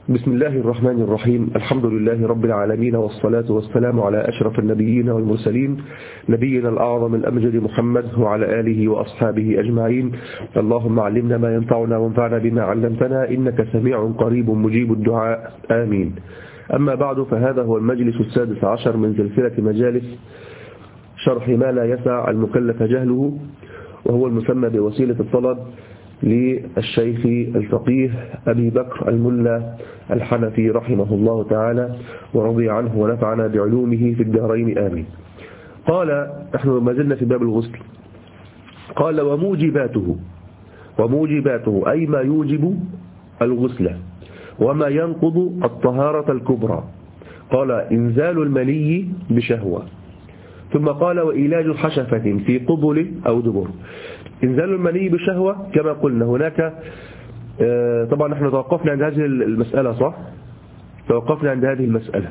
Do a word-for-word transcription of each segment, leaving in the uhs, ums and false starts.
بسم الله الرحمن الرحيم. الحمد لله رب العالمين، والصلاة والسلام على أشرف النبيين والمرسلين، نبينا الأعظم الأمجد محمد وعلى آله وأصحابه أجمعين. اللهم علمنا ما ينفعنا وانفعنا بما علمتنا، إنك سميع قريب مجيب الدعاء، آمين. أما بعد، فهذا هو المجلس السادس عشر من سلسلة مجالس شرح ما لا يسع المكلف جهله، وهو المسمى بوسيلة الطلب للشيخ الفقيه أبي بكر الملا الحنفي رحمه الله تعالى ورضي عنه ونفعنا بعلومه في الدارين، آمين. قال: نحن ما زلنا في باب الغسل. قال: وموجباته وموجباته أي ما يوجب الغسل وما ينقض الطهارة الكبرى. قال: إنزال المني بشهوة. ثم قال: وإيلاج حشفة في قبل أو دبر. إنزال المني بشهوة كما قلنا هناك، طبعا نحن توقفنا عند هذه المسألة، صح؟ توقفنا عند هذه المسألة،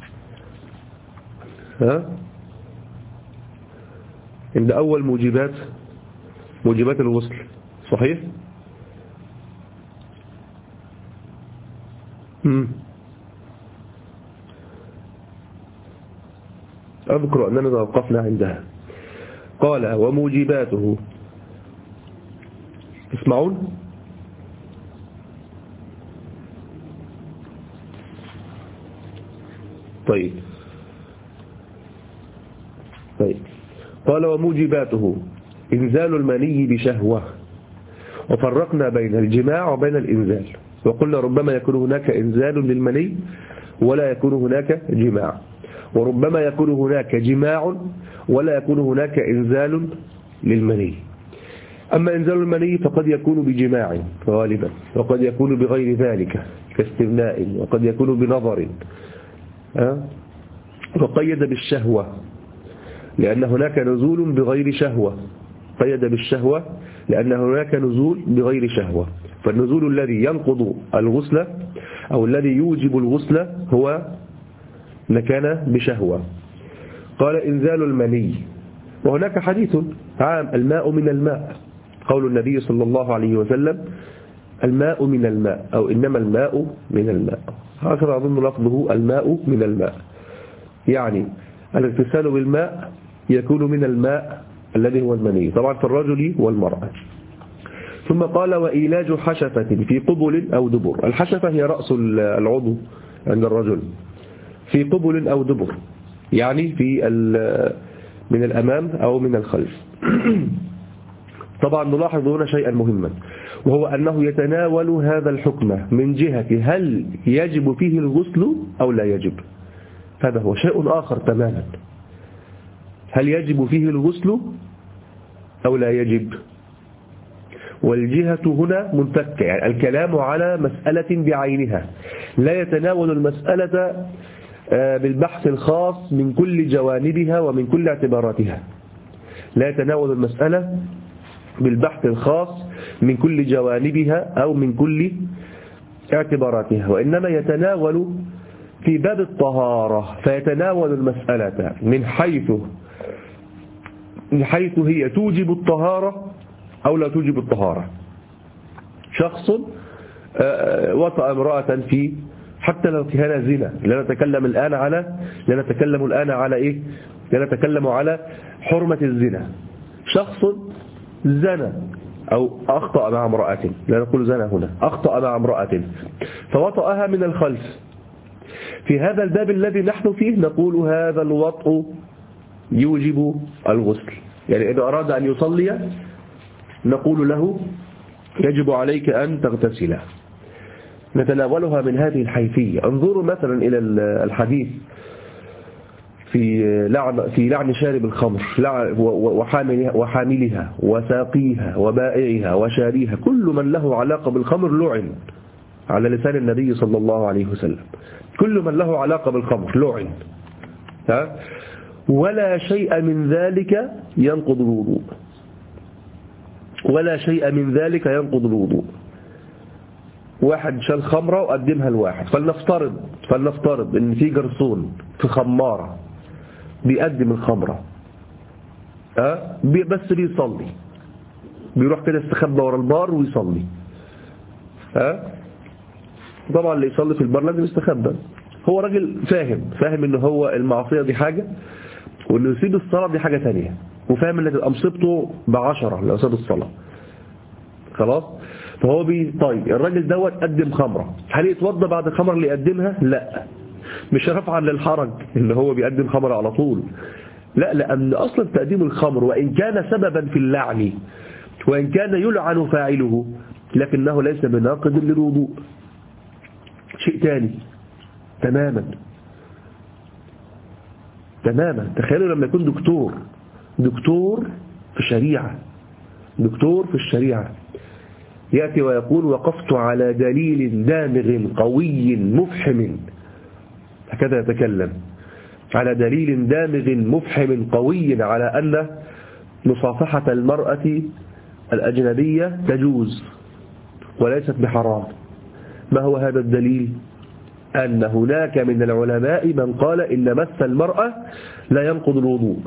ها؟ عند أول موجبات موجبات الغسل، صحيح؟ مم. أذكر أننا توقفنا عندها. قال: وموجباته. تسمعون؟ طيب طيب قال: وموجباته إنزال المني بشهوة. وفرقنا بين الجماع وبين الإنزال، وقلنا ربما يكون هناك إنزال للمني ولا يكون هناك جماع، وربما يكون هناك جماع ولا يكون هناك إنزال للمني. أما إنزال المني فقد يكون بجماع غالبا، وقد يكون بغير ذلك كاستمناء، وقد يكون بنظر، وقيد بالشهوة لأن هناك نزول بغير شهوة. قيد بالشهوة لأن هناك نزول بغير شهوة. فالنزول الذي ينقض الغسل أو الذي يوجب الغسل هو لكان بشهوة. قال: إنزال المني. وهناك حديث عام: الماء من الماء، قول النبي صلى الله عليه وسلم: الماء من الماء، أو إنما الماء من الماء، هكذا أظن لفظه، الماء من الماء، يعني الاغتسال بالماء يكون من الماء الذي هو المني، طبعا في الرجل والمرأة. ثم قال: وإيلاج حشفة في قبل أو دبر. الحشفة هي رأس العضو عند الرجل، في قبل أو دبر، يعني في من الأمام أو من الخلف. طبعا نلاحظ هنا شيئا مهما، وهو أنه يتناول هذا الحكم من جهة هل يجب فيه الغسل أو لا يجب. هذا هو شيء آخر تماما، هل يجب فيه الغسل أو لا يجب. والجهة هنا منفكة، يعني الكلام على مسألة بعينها، لا يتناول المسألة بالبحث الخاص من كل جوانبها ومن كل اعتباراتها، لا يتناول المسألة بالبحث الخاص من كل جوانبها أو من كل اعتباراتها، وإنما يتناول في باب الطهارة، فيتناول المسألة من حيث من حيث هي توجب الطهارة أو لا توجب الطهارة. شخص وطأ امرأة في، حتى لو كان زنا، لا نتكلم الآن على لا نتكلم الآن على إيه لا نتكلم على حرمة الزنا. شخص زنا أو أخطأ مع امرأة، لا نقول زنا هنا، أخطأ مع امرأة فوطأها من الخلف. في هذا الباب الذي نحن فيه نقول هذا الوطء يوجب الغسل، يعني إذا أراد أن يصلي نقول له يجب عليك أن تغتسل. نتناولها من هذه الحيثية. انظروا مثلا إلى الحديث في لعن في لعن شارب الخمر وحاملها وساقيها وبائعها وشاريها، كل من له علاقة بالخمر لعن، على لسان النبي صلى الله عليه وسلم. كل من له علاقة بالخمر لعن، ها؟ ولا شيء من ذلك ينقض الوضوء، ولا شيء من ذلك ينقض الوضوء. واحد شال خمرة وقدمها لواحد، فلنفترض فلنفترض ان في جرسون في خمارة بيقدم الخمرة، أه؟ بس بيصلي، بيروح كده استخبى ورا البار ويصلي، أه؟ طبعا اللي يصلي في البر لازم يستخبى. هو راجل فاهم فاهم ان هو المعصية دي حاجة، وانه يسيب الصلاة دي حاجة ثانية، وفاهم ان تبقى مصيبته بعشرة لو ساب الصلاة. خلاص. فهو بي طيب الراجل دوت قدم خمرة، هل يتوضى بعد الخمرة اللي يقدمها؟ لا، مش رفعا للحرج ان هو بيقدم خمرة على طول، لا، لأن أصلا تقديم الخمر وإن كان سببا في اللعن وإن كان يلعن فاعله لكنه ليس بناقض للوضوء، شيء تاني تماما تماما. تخيلوا لما يكون دكتور دكتور في الشريعة دكتور في الشريعة يأتي ويقول وقفت على دليل دامغ قوي مفحم، هكذا يتكلم، على دليل دامغ مفحم قوي على أن مصافحة المرأة الأجنبية تجوز وليست بحرام. ما هو هذا الدليل؟ أن هناك من العلماء من قال إن مس المرأة لا ينقض الوضوء،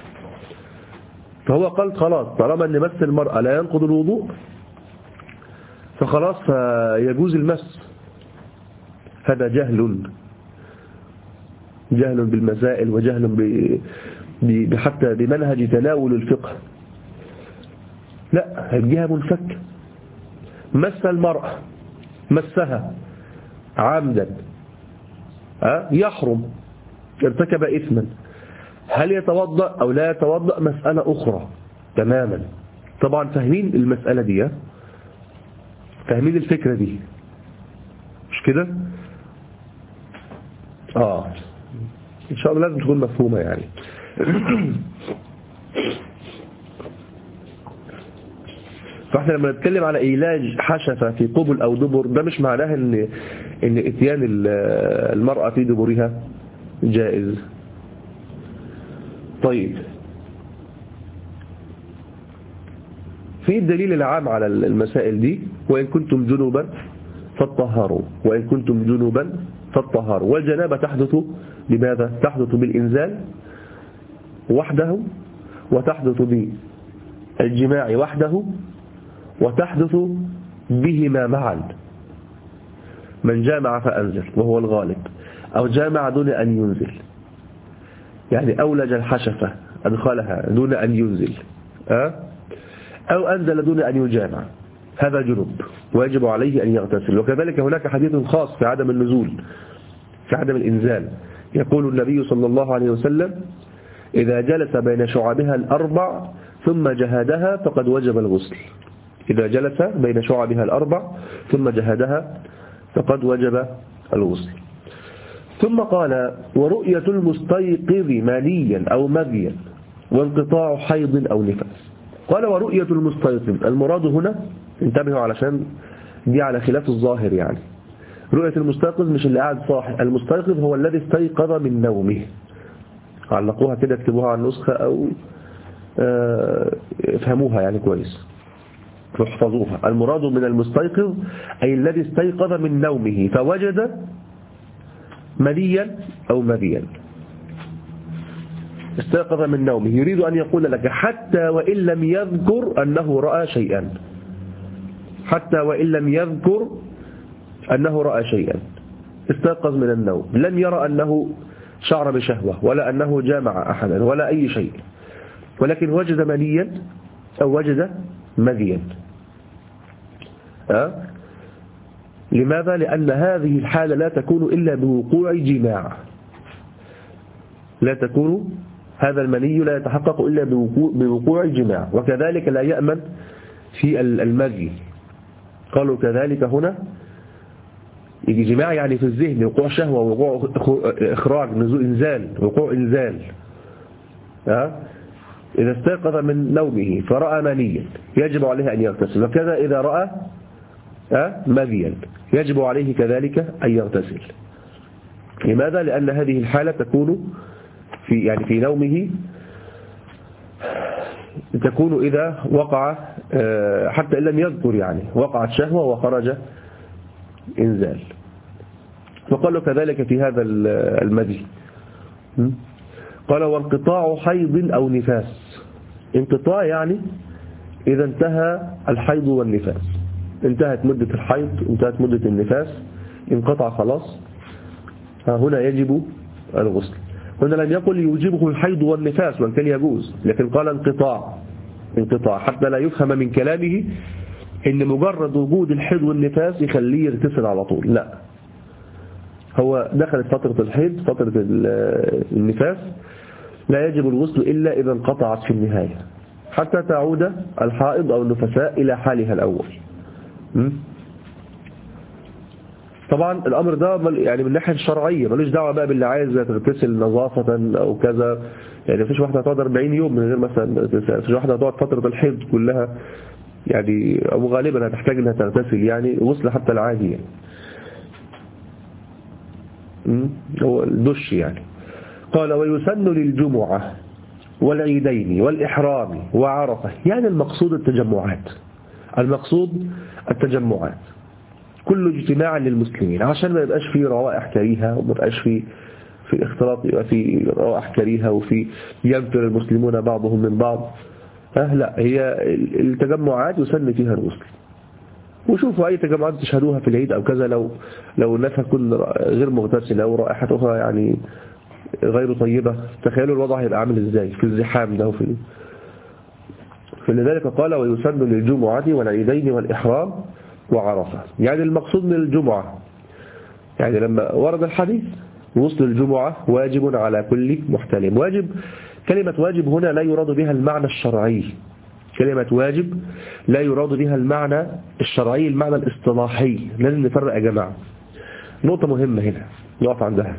فهو قال خلاص طالما أن مس المرأة لا ينقض الوضوء فخلاص يجوز المس. هذا جهل جهل بالمسائل وجهل ب... حتى بمنهج تناول الفقه. لا، الجهة منفك. مس المرأة مسها عمدا أه؟ يحرم، ارتكب إثما، هل يتوضأ أو لا يتوضأ مسألة أخرى تماما. طبعا فاهمين المسألة دي، فاهمين الفكرة دي مش كده؟ آه إن شاء الله لازم تكون مفهومة يعني. فاحنا لما نتكلم على علاج حشفة في قبل أو دبر ده مش معناه ان ان اتيان المرأة في دبرها جائز. طيب في الدليل العام على المسائل دي وإن كنتم جنوبا فاطهروا وإن كنتم جنوبا فاطهروا. والجنابة تحدث بماذا؟ تحدث بالإنزال وحده، وتحدث بالجماع وحده، وتحدث بهما معا. من جامع فأنزل وهو الغالب، أو جامع دون أن ينزل، يعني أولج الحشفة أدخلها دون أن ينزل، أو أنزل دون أن يجامع، هذا جنوب ويجب عليه أن يغتسل. وكذلك هناك حديث خاص في عدم النزول، في عدم الإنزال، يقول النبي صلى الله عليه وسلم إذا جلس بين شعبها الأربع ثم جهادها فقد وجب الغسل. إذا جلس بين شعبها الأربع ثم جهادها فقد وجب الغسل. ثم قال ورؤية المستيقظ مانيا أو مذيا وانقطاع حيض أو نفاس. قال ورؤية المستيقظ، المراد هنا انتبهوا علشان دي على خلاف الظاهر، يعني رؤية المستيقظ مش اللي قاعد صاحي، المستيقظ هو الذي استيقظ من نومه. علقوها كده اكتبوها على النسخة أو افهموها يعني كويس واحفظوها. المراد من المستيقظ أي الذي استيقظ من نومه فوجد منيا أو مذيا. استيقظ من نومه، يريد أن يقول لك حتى وإن لم يذكر أنه رأى شيئا، حتى وإن لم يذكر أنه رأى شيئا، استيقظ من النوم لم يرى أنه شعر بشهوة ولا أنه جامع أحدا ولا أي شيء، ولكن وجد منيا أو وجد مذيا. أه؟ لماذا؟ لأن هذه الحالة لا تكون إلا بوقوع جماع، لا تكون، هذا المني لا يتحقق إلا بوقوع جماع. وكذلك لا يأمن في المذي، قالوا كذلك هنا يجي جماع يعني في الذهن، وقوع شهوة ووقوع إخراج نزول إنزال، وقوع إنزال. أه؟ إذا استيقظ من نومه فرأى منيا يجب عليه أن يغتسل، وكذا إذا رأى أه؟ مذيا يجب عليه كذلك أن يغتسل. لماذا؟ لأن هذه الحالة تكون في يعني في نومه، تكون إذا وقع حتى إن لم يذكر يعني وقعت شهوة وخرج إنزال. وقالوا كذلك في هذا المذي. قال وانقطاع حيض أو نفاس. انقطاع يعني إذا انتهى الحيض والنفاس، انتهت مدة الحيض انتهت مدة النفاس، انقطع خلاص، هنا يجب الغسل. هنا لم يقل يوجبه الحيض والنفاس وان كان يجوز، لكن قال انقطاع انقطاع حتى لا يفهم من كلامه ان مجرد وجود الحيض والنفاس يخليه يغتسل على طول. لا، هو دخلت فترة الحيض فترة النفاس لا يجب الغسل إلا إذا انقطعت في النهاية حتى تعود الحائض أو النفساء إلى حالها الأول. طبعا الأمر ده يعني من الناحية الشرعية ملوش دعوة بقى باللي عايز تغتسل نظافة أو كذا. يعني مفيش واحدة هتقعد أربعين يوم من غير مثلا، مفيش واحدة هتقعد فترة الحيض كلها يعني، أو غالبا هتحتاج أنها تغتسل يعني غسل حتى العادي يعني. هو الدش يعني. قال ويسن للجمعة والعيدين والإحرام وعرفة، يعني المقصود التجمعات، المقصود التجمعات كل اجتماع للمسلمين عشان ما يبقاش فيه روائح كريهة وما يبقاش فيه في اختلاط، يبقى فيه روائح كريهة وفي ينفر المسلمون بعضهم من بعض. أه لا، هي التجمعات يسن فيها الغسل. وشوفوا أي تجمعات تشهدوها في العيد أو كذا، لو لو الناس هتكون غير مغتسلة أو رائحتها يعني غير طيبة، تخيلوا الوضع هيبقى عامل إزاي في الزحام ده. وفي فلذلك قال ويسن للجمعة والعيدين والإحرام وعرفة، يعني المقصود من الجمعة يعني لما ورد الحديث غسل الجمعة واجب على كل محتلم. واجب، كلمة واجب هنا لا يراد بها المعنى الشرعي، كلمة واجب لا يراد بها المعنى الشرعي، المعنى الاصطلاحي. لازم نفرق يا جماعة، نقطة مهمة هنا نقف عندها.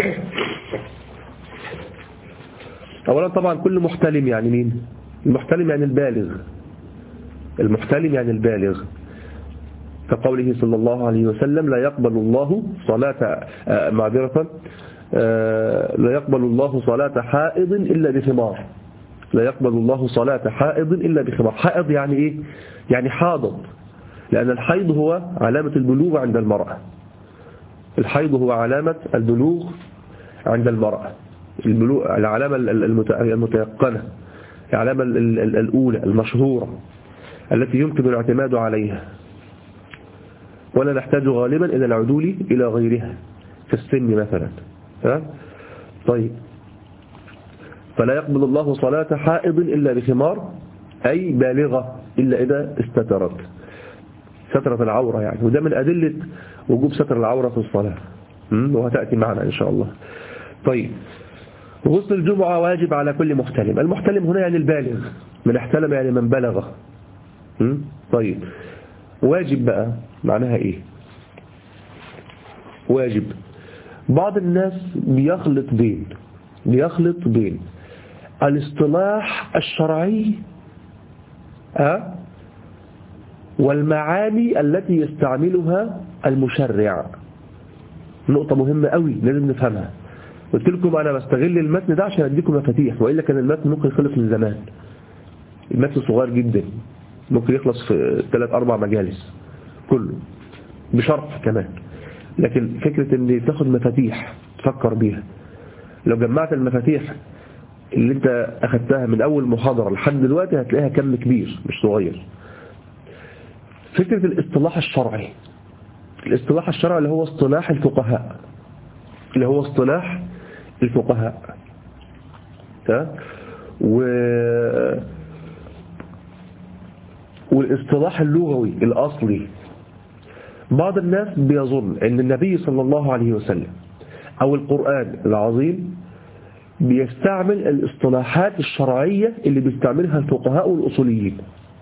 أولا طبعا كل محتلم يعني مين؟ المحتلم يعني البالغ، المحتلم يعني البالغ، كقوله صلى الله عليه وسلم لا يقبل الله صلاة معذرة لا يقبل الله صلاة حائض إلا بخمار، لا يقبل الله صلاة حائض إلا بخمار. حائض يعني إيه؟ يعني حاضض، لأن الحيض هو علامة البلوغ عند المرأة، الحيض هو علامة البلوغ عند المرأة، البلوغ العلامة المتيقنة، العلامة الأولى المشهورة التي يمكن الاعتماد عليها، ولا نحتاج غالبا إلى العدول إلى غيرها في السن مثلا. ها؟ طيب، فلا يقبل الله صلاة حائض إلا بخمار، أي بالغة إلا إذا استترت، سترة العورة يعني، وده من أدلة وجوب ستر العورة في الصلاة وهتأتي معنا إن شاء الله. طيب، غسل الجمعة واجب على كل محتلم. المحتلم هنا يعني البالغ، من احتلم يعني من بلغ. طيب، واجب بقى معناها إيه؟ واجب، بعض الناس بيخلط بين بيخلط بين الاصطلاح الشرعي أه؟ والمعاني التي يستعملها المشرع. نقطة مهمة قوي لازم نفهمها. قلت لكم أنا بستغل المتن ده عشان أديكم مفاتيح، وإلا كان المتن ممكن يخلص من زمان. المتن صغير جدا، ممكن يخلص في ثلاث أربع مجالس كله بشرح كمان، لكن فكرة ان تاخد مفاتيح تفكر بيها، لو جمعت المفاتيح اللي انت اخدتها من اول محاضرة لحد دلوقتي هتلاقيها كم كبير مش صغير. فكرة الاصطلاح الشرعي، الاصطلاح الشرعي اللي هو اصطلاح الفقهاء، اللي هو اصطلاح الفقهاء و... والاصطلاح اللغوي الأصلي. بعض الناس بيظن ان النبي صلى الله عليه وسلم او القرآن العظيم بيستعمل الاصطلاحات الشرعية اللي بيستعملها الفقهاء والأصوليين.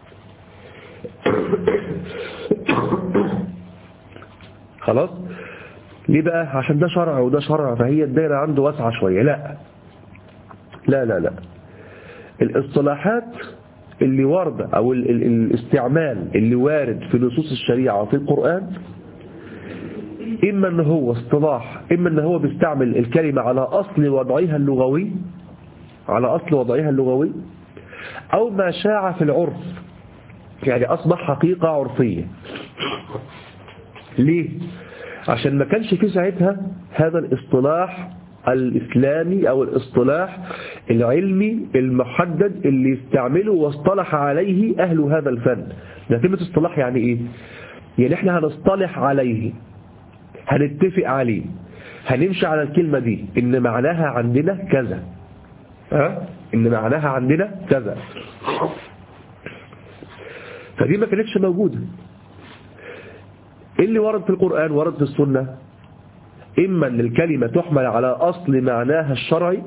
خلاص، ليه بقى؟ عشان ده شرع وده شرع، فهي الدائرة عنده واسعة شوية. لا لا لا لا الاصطلاحات اللي واردة او ال ال الاستعمال اللي وارد في نصوص الشريعة وفي القرآن، إما أنه هو اصطلاح، إما أنه هو بيستعمل الكلمة على أصل وضعها اللغوي، على أصل وضعها اللغوي، أو ما شاع في العرف، يعني أصبح حقيقة عرفية. ليه؟ عشان ما كانش في ساعتها هذا الاصطلاح الإسلامي أو الاصطلاح العلمي المحدد اللي يستعمله واصطلح عليه أهل هذا الفن. ده كلمة اصطلاح يعني إيه؟ يعني إحنا هنصطلح عليه، هنتفق عليه، هنمشي على الكلمة دي إن معناها عندنا كذا، ها؟ إن معناها عندنا كذا. فدي ما كانتش موجودة. إيه اللي ورد في القرآن ورد في السنة؟ إما أن الكلمة تحمل على أصل معناها الشرعي،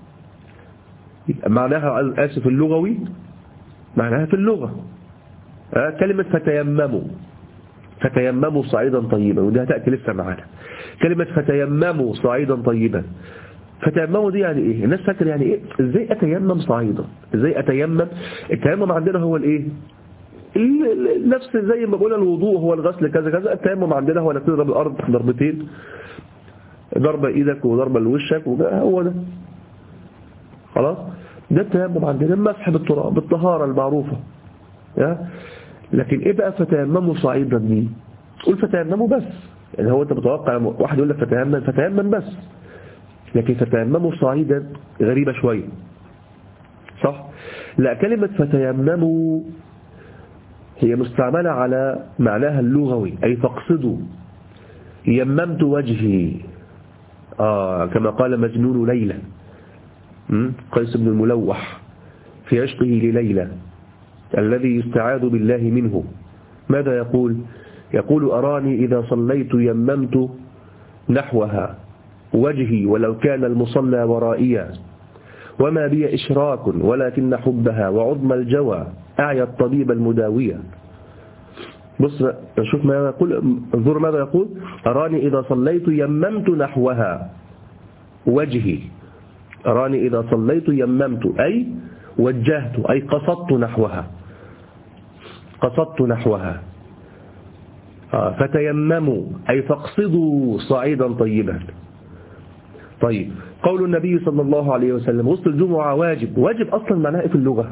معناها آسف اللغوي، معناها في اللغة، ها؟ كلمة فتيمموا، فتيمموا صعيدا طيبا، ودي هتأتي لسه معانا. كلمة فتيمموا صعيدا طيبا، فتيمموا دي يعني ايه؟ الناس فاكر يعني ايه؟ ازاي اتيمم صعيدا؟ ازاي اتيمم؟ التيمم عندنا هو الايه؟ نفس زي ما قلنا الوضوء هو الغسل كذا كذا، التيمم عندنا هو انك تضرب الارض ضربتين، ضربة ايدك وضربة لوشك، هو ده خلاص. ده التيمم عندنا، المسح بالتراب، بالطهارة المعروفة. لكن ايه بقى فتيمموا صعيدا دي؟ قول فتيمموا بس، يعني هو انت متوقع واحد يقول لك فتيمم فتيمم بس، لكن فتيمموا صعيدا غريبة شوية، صح؟ لا، كلمة فتيمموا هي مستعملة على معناها اللغوي، أي فاقصدوا. يممت وجهي، آه كما قال مجنون ليلى قيس بن الملوح في عشقه لليلى الذي يستعاذ بالله منه. ماذا يقول؟ يقول أراني إذا صليت يممت نحوها وجهي ولو كان المصلى ورائيا، وما بي إشراك ولكن حبها وعظم الجوى أعيا الطبيب المداوية. بص شوف ماذا يقول، انظر ماذا يقول: أراني إذا صليت يممت نحوها وجهي. أراني إذا صليت يممت أي وجهت، أي قصدت نحوها، قصدت نحوها. فتيمموا أي فاقصدوا صعيدا طيبا. طيب، قول النبي صلى الله عليه وسلم غسل الجمعة واجب. واجب أصلا معناه في اللغة؟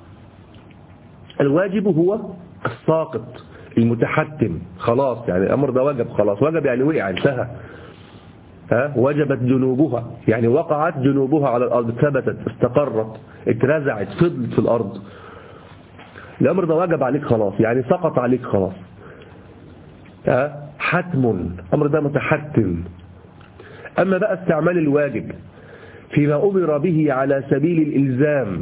الواجب هو الساقط المتحتم، خلاص يعني الأمر ده وجب، خلاص وجب يعني وقع، انتهى. ها وجبت جنوبها يعني وقعت جنوبها على الأرض، ثبتت، استقرت، اترزعت، فضلت في الأرض. الأمر ده وجب عليك خلاص، يعني سقط عليك خلاص. ها حتم، الأمر ده متحتم. أما بقى استعمال الواجب فيما أمر به على سبيل الإلزام،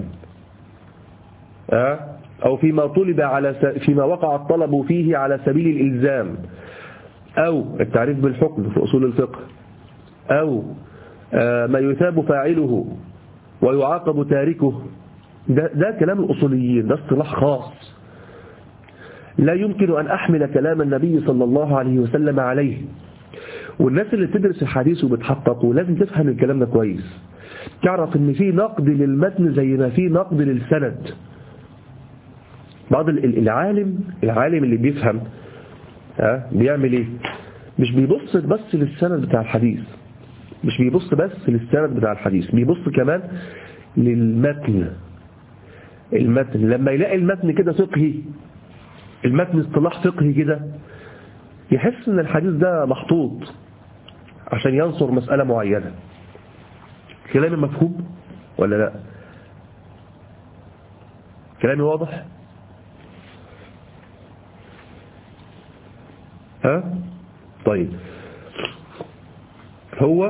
ها أو فيما طلب على س... فيما وقع الطلب فيه على سبيل الإلزام، أو التعريف بالحكم في أصول الفقه، أو ما يثاب فاعله ويعاقب تاركه، ده, ده كلام الأصوليين، ده اصطلاح خاص لا يمكن أن أحمل كلام النبي صلى الله عليه وسلم عليه. والناس اللي تدرس الحديث وبتحققه لازم تفهم الكلام ده كويس، تعرف ان في نقد للمتن زي ما في نقد للسند. بعض العالم العالم اللي بيفهم ها بيعمل ايه؟ مش بيبص بس للسند بتاع الحديث، مش بيبص بس للسند بتاع الحديث، بيبص كمان للمتن. المتن لما يلاقي المتن كده فقهي، المتن اصطلاح فقهي كده، يحس ان الحديث ده محطوط عشان ينصر مسألة معينة. كلامي مفهوم ولا لا؟ كلامي واضح؟ ها؟ طيب، هو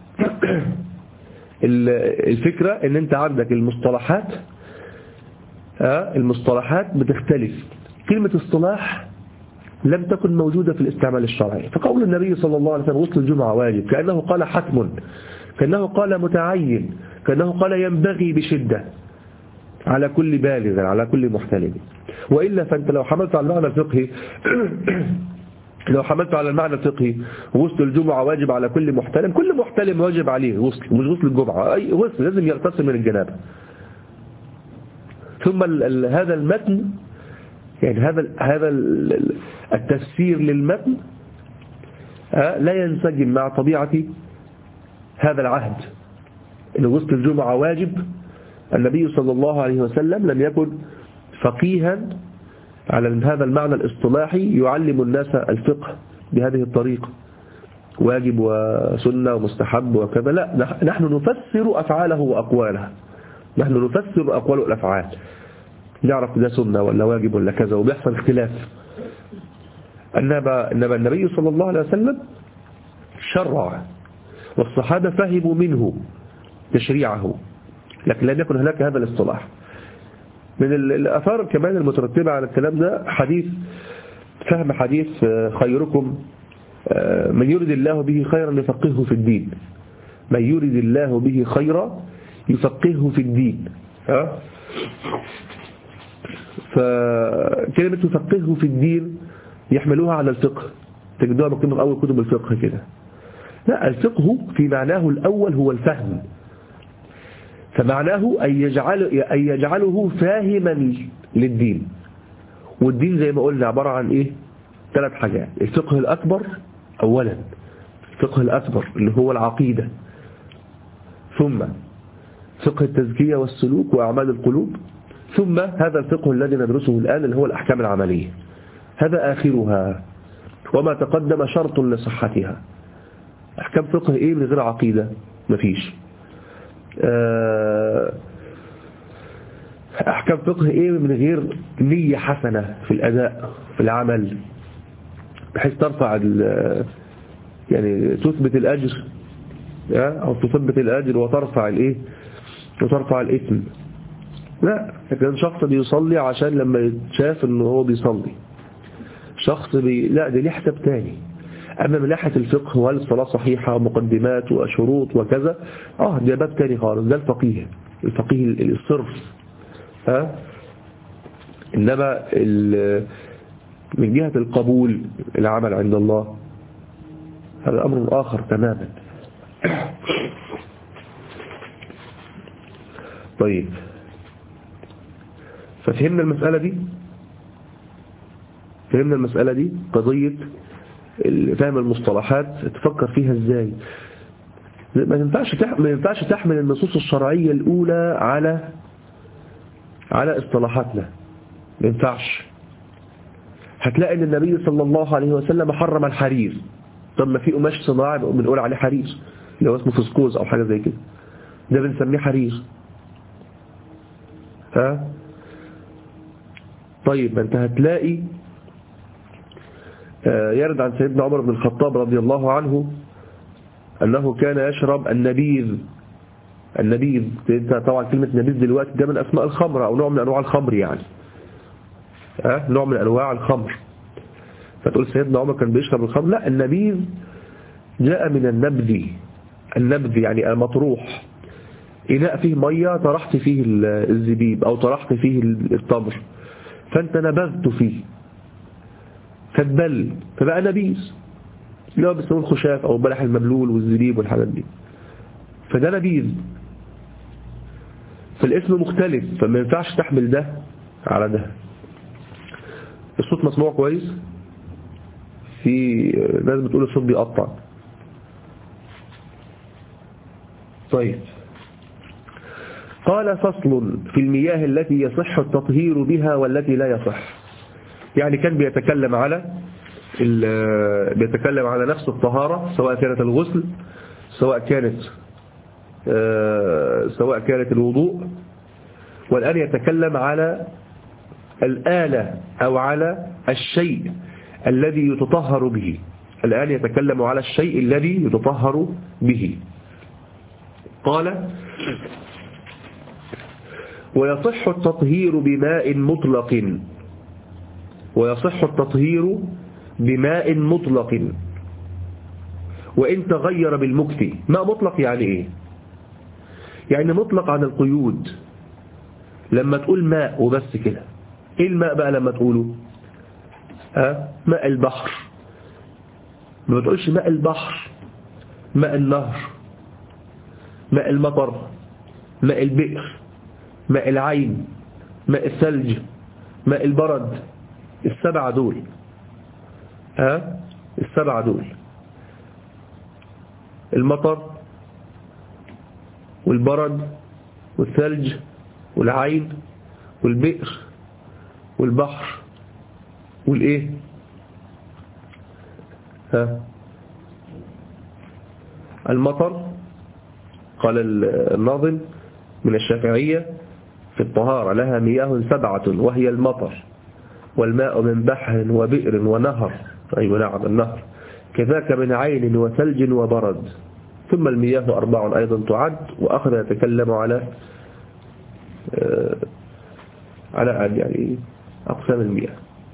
الفكرة ان انت عندك المصطلحات، ها المصطلحات بتختلف. كلمة اصطلاح لم تكن موجودة في الاستعمال الشرعي، فقول النبي صلى الله عليه وسلم غسل الجمعة واجب كأنه قال حتم، كأنه قال متعين، كأنه قال ينبغي بشدة على كل بالغ، على كل محتلم. وإلا فأنت لو حملت على المعنى الفقهي لو حملت على المعنى الفقهي غسل الجمعة واجب على كل محتلم، كل محتلم واجب عليه غسل، مش غسل الجمعة، أي غسل لازم يغتسل من الجنابة. ثم ال ال هذا المتن، يعني هذا هذا التفسير للمتن لا ينسجم مع طبيعة هذا العهد. إن غسل الجمعة واجب، النبي صلى الله عليه وسلم لم يكن فقيها على هذا المعنى الاصطلاحي يعلم الناس الفقه بهذه الطريقة، واجب وسنة ومستحب وكذا. لا، نحن نفسر أفعاله وأقواله، نحن نفسر أقوال الأفعال، نعرف ده سنة ولا واجب ولا كذا، وبيحصل اختلاف. إنما إنما النبي صلى الله عليه وسلم شرع، والصحابة فهموا منه تشريعه، لكن لم يكن هناك هذا الاصطلاح. من الآثار كمان المترتبة على الكلام ده حديث فهم حديث خيركم من يريد الله به خيرا يفقهه في الدين. من يريد الله به خيرا يفقهه في الدين. ها؟ فكلمة يفقهه في الدين يحملوها على الفقه، تجدوها مكتوبة في أول كتب الفقه كده. لا، الفقه في معناه الأول هو الفهم، فمعناه أن يجعل أن يجعله فاهما للدين. والدين زي ما قلنا عبارة عن إيه؟ ثلاث حاجات. الفقه الأكبر أولا، الفقه الأكبر اللي هو العقيدة، ثم فقه التزكية والسلوك وأعمال القلوب، ثم هذا الفقه الذي ندرسه الآن اللي هو الأحكام العملية. هذا آخرها، وما تقدم شرط لصحتها. أحكام فقه إيه من غير عقيدة؟ مفيش. أحكام فقه إيه من غير نية حسنة في الأداء في العمل، بحيث ترفع يعني تثبت الأجر أو تثبت الأجر وترفع الإيه وترفع الإثم. لا، لكن شخص بيصلي عشان لما يتشاف إنه هو بيصلي، شخص بي... لا ده ليه حساب تاني. أما من ناحية الفقه وهل الصلاة صحيحة ومقدمات وشروط وكذا، آه ده باب تاني خالص، ده الفقيه الفقيه الصرف. ها؟ إنما ال... من جهة القبول العمل عند الله هذا أمر آخر تماما. طيب، ففهمنا المسألة دي فهمنا المسألة دي قضية فهم المصطلحات تفكر فيها ازاي. ما ينفعش ما ينفعش تحمل النصوص الشرعية الأولى على على اصطلاحاتنا، ما ينفعش. هتلاقي ان النبي صلى الله عليه وسلم حرم الحرير. طب ما في قماش صناعي بنقول عليه حرير اللي هو اسمه فسكوز او حاجه زي كده، ده بنسميه حرير. ها؟ طيب ما انت هتلاقي يرد عن سيدنا عمر بن الخطاب رضي الله عنه أنه كان يشرب النبيذ. النبيذ طبعا كلمة نبيذ دلوقتي ده من أسماء الخمر أو نوع من أنواع الخمر، يعني أه؟ نوع من أنواع الخمر. فتقول سيدنا عمر كان بيشرب الخمر؟ لا، النبيذ جاء من النبذ. النبذ يعني المطروح، إناء فيه مية طرحت فيه الزبيب أو طرحت فيه التمر فأنت نبذت فيه فاتبل فبقى نبيذ، اللي هو بيسموه الخشاف او البلح المبلول والزبيب والحاجات دي، فده نبيذ. فالاسم مختلف، فما ينفعش تحمل ده على ده. الصوت مسموع كويس؟ في ناس بتقول الصوت بيقطع. طيب، قال فصل في المياه التي يصح التطهير بها والتي لا يصح. يعني كان بيتكلم على بيتكلم على نفس الطهارة، سواء كانت الغسل سواء كانت سواء كانت الوضوء، والآن يتكلم على الآلة أو على الشيء الذي يتطهر به. الآن يتكلم على الشيء الذي يتطهر به. قال ويصح التطهير بماء مطلق ويصح التطهير بماء مطلق وإن تغير بالمكث. ماء مطلق يعني إيه؟ يعني مطلق عن القيود. لما تقول ماء وبس كده، إيه الماء بقى لما تقوله؟ أه؟ ماء البحر. ما تقولش ماء البحر، ماء النهر، ماء المطر، ماء البئر، ماء العين، ماء الثلج، ماء البرد. السبعة دول ها السبعة دول المطر والبرد والثلج والعين والبئر والبحر والايه ها المطر. قال الناظم من الشافعية في الطهارة لها مياه سبعة وهي المطر والماء من بحر وبئر ونهر. أيوة نعم النهر. كذاك من عين وثلج وبرد. ثم المياه أربع أيضا تعد. وأخذ يتكلم على آه على يعني أقسام المياه.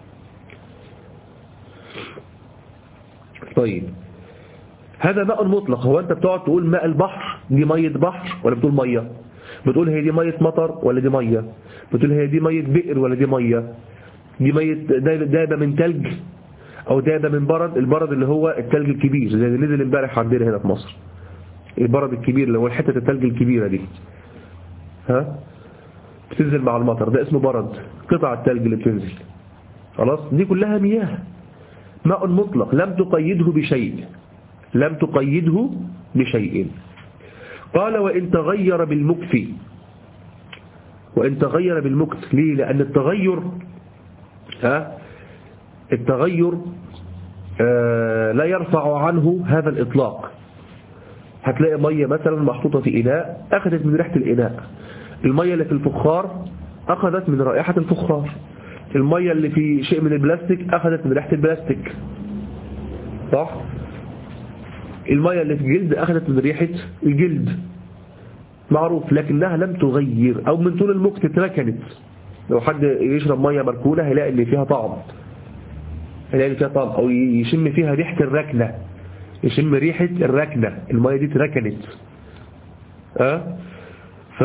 طيب هذا ماء مطلق. هو أنت بتقعد تقول ماء البحر دي مية بحر ولا بتقول مية؟ بتقول هي دي مية مطر ولا دي مية؟ بتقول هي دي مية بئر ولا دي مية؟ دي مية دابة من تلج أو دابة من برد. البرد اللي هو التلج الكبير زي اللي نزل امبارح عندنا هنا في مصر. البرد الكبير اللي هو حتة التلج الكبيرة دي ها بتنزل مع المطر، ده اسمه برد. قطع التلج اللي بتنزل خلاص دي كلها مياه. ماء مطلق لم تقيده بشيء، لم تقيده بشيء. قال وإن تغير بالمكث. وإن تغير بالمكث ليه؟ لأن التغير ها التغير آه لا يرفع عنه هذا الإطلاق. هتلاقي مية مثلا محطوطة في إناء أخذت من ريحة الإناء. المية اللي في الفخار أخذت من رائحة الفخار. المية اللي في شيء من البلاستيك أخذت من ريحة البلاستيك صح؟ المية اللي في الجلد أخذت من ريحة الجلد معروف. لكنها لم تغير أو من طول المكث اتركنت. لو حد يشرب مية مركونة هيلاقي اللي فيها طعم، هيلاقي اللي فيها طعم أو يشم فيها ريحة الركنة، يشم ريحة الركنة. المية دي اتركنت أه؟ ف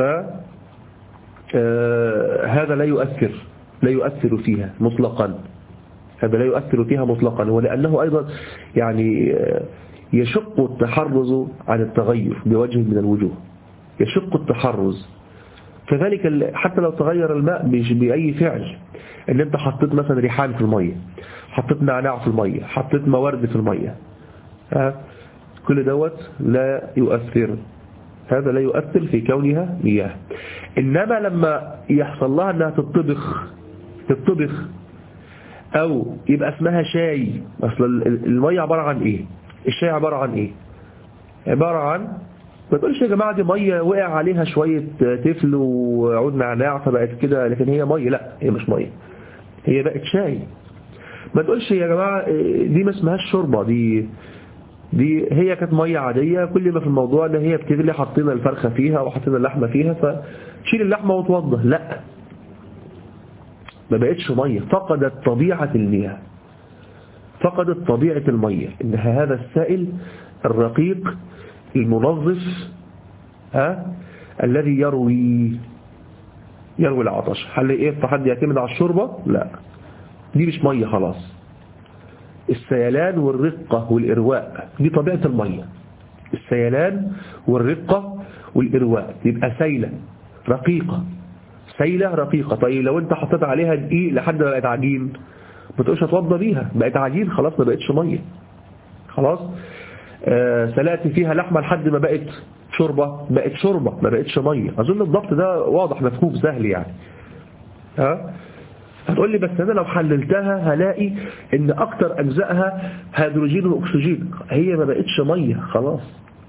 آه هذا لا يؤثر لا يؤثر فيها مطلقا. هذا لا يؤثر فيها مطلقا. ولأنه أيضا يعني يشق التحرز عن التغير بوجه من الوجوه، يشق التحرز. كذلك حتى لو تغير الماء مش بأي فعل، ان انت حطيت مثلا ريحان في المية، حطيت نعناع في المية، حطيت موارد في المية، ها كل دوت لا يؤثر. هذا لا يؤثر في كونها مياه. إنما لما يحصل لها أنها تطبخ تطبخ أو يبقى اسمها شاي. أصل المية عبارة عن إيه؟ الشاي عبارة عن إيه؟ عبارة عن ما تقولش يا جماعة دي مية وقع عليها شوية تفل وعود نعناع فبقت كده، لكن هي مية. لا هي مش مية، هي بقت شاي. ما تقولش يا جماعة دي ما اسمهاش شوربة، دي دي هي كانت مية عادية. كل ما في الموضوع ان هي بتغلي حطينا الفرخة فيها وحطينا اللحمة فيها فشيل اللحمة وتوضح. لا ما بقتش مية، فقدت طبيعة المياه، فقدت طبيعة المية. انها هذا السائل الرقيق المنظف ها الذي يروي يروي العطش. هل ايه فحد يعتمد على الشوربة؟ لا دي مش مية خلاص. السيلان والرقة والإرواء دي طبيعة المية. السيلان والرقة والإرواء يبقى سيلة رقيقة، سيلة رقيقة. طيب لو انت حطيت عليها دقيق لحد ما بقت عجين ما تقولش اتوضى بيها، بقت عجين خلاص ما بقتش مية خلاص. آه سلقت فيها لحمة لحد ما بقت شوربة بقت شوربة ما بقتش مية. أظن الضبط ده واضح مفهوم سهل يعني. ها هتقول لي بس أنا لو حللتها هلاقي إن أكتر أجزائها هيدروجين وأكسجين. هي ما بقتش مية خلاص.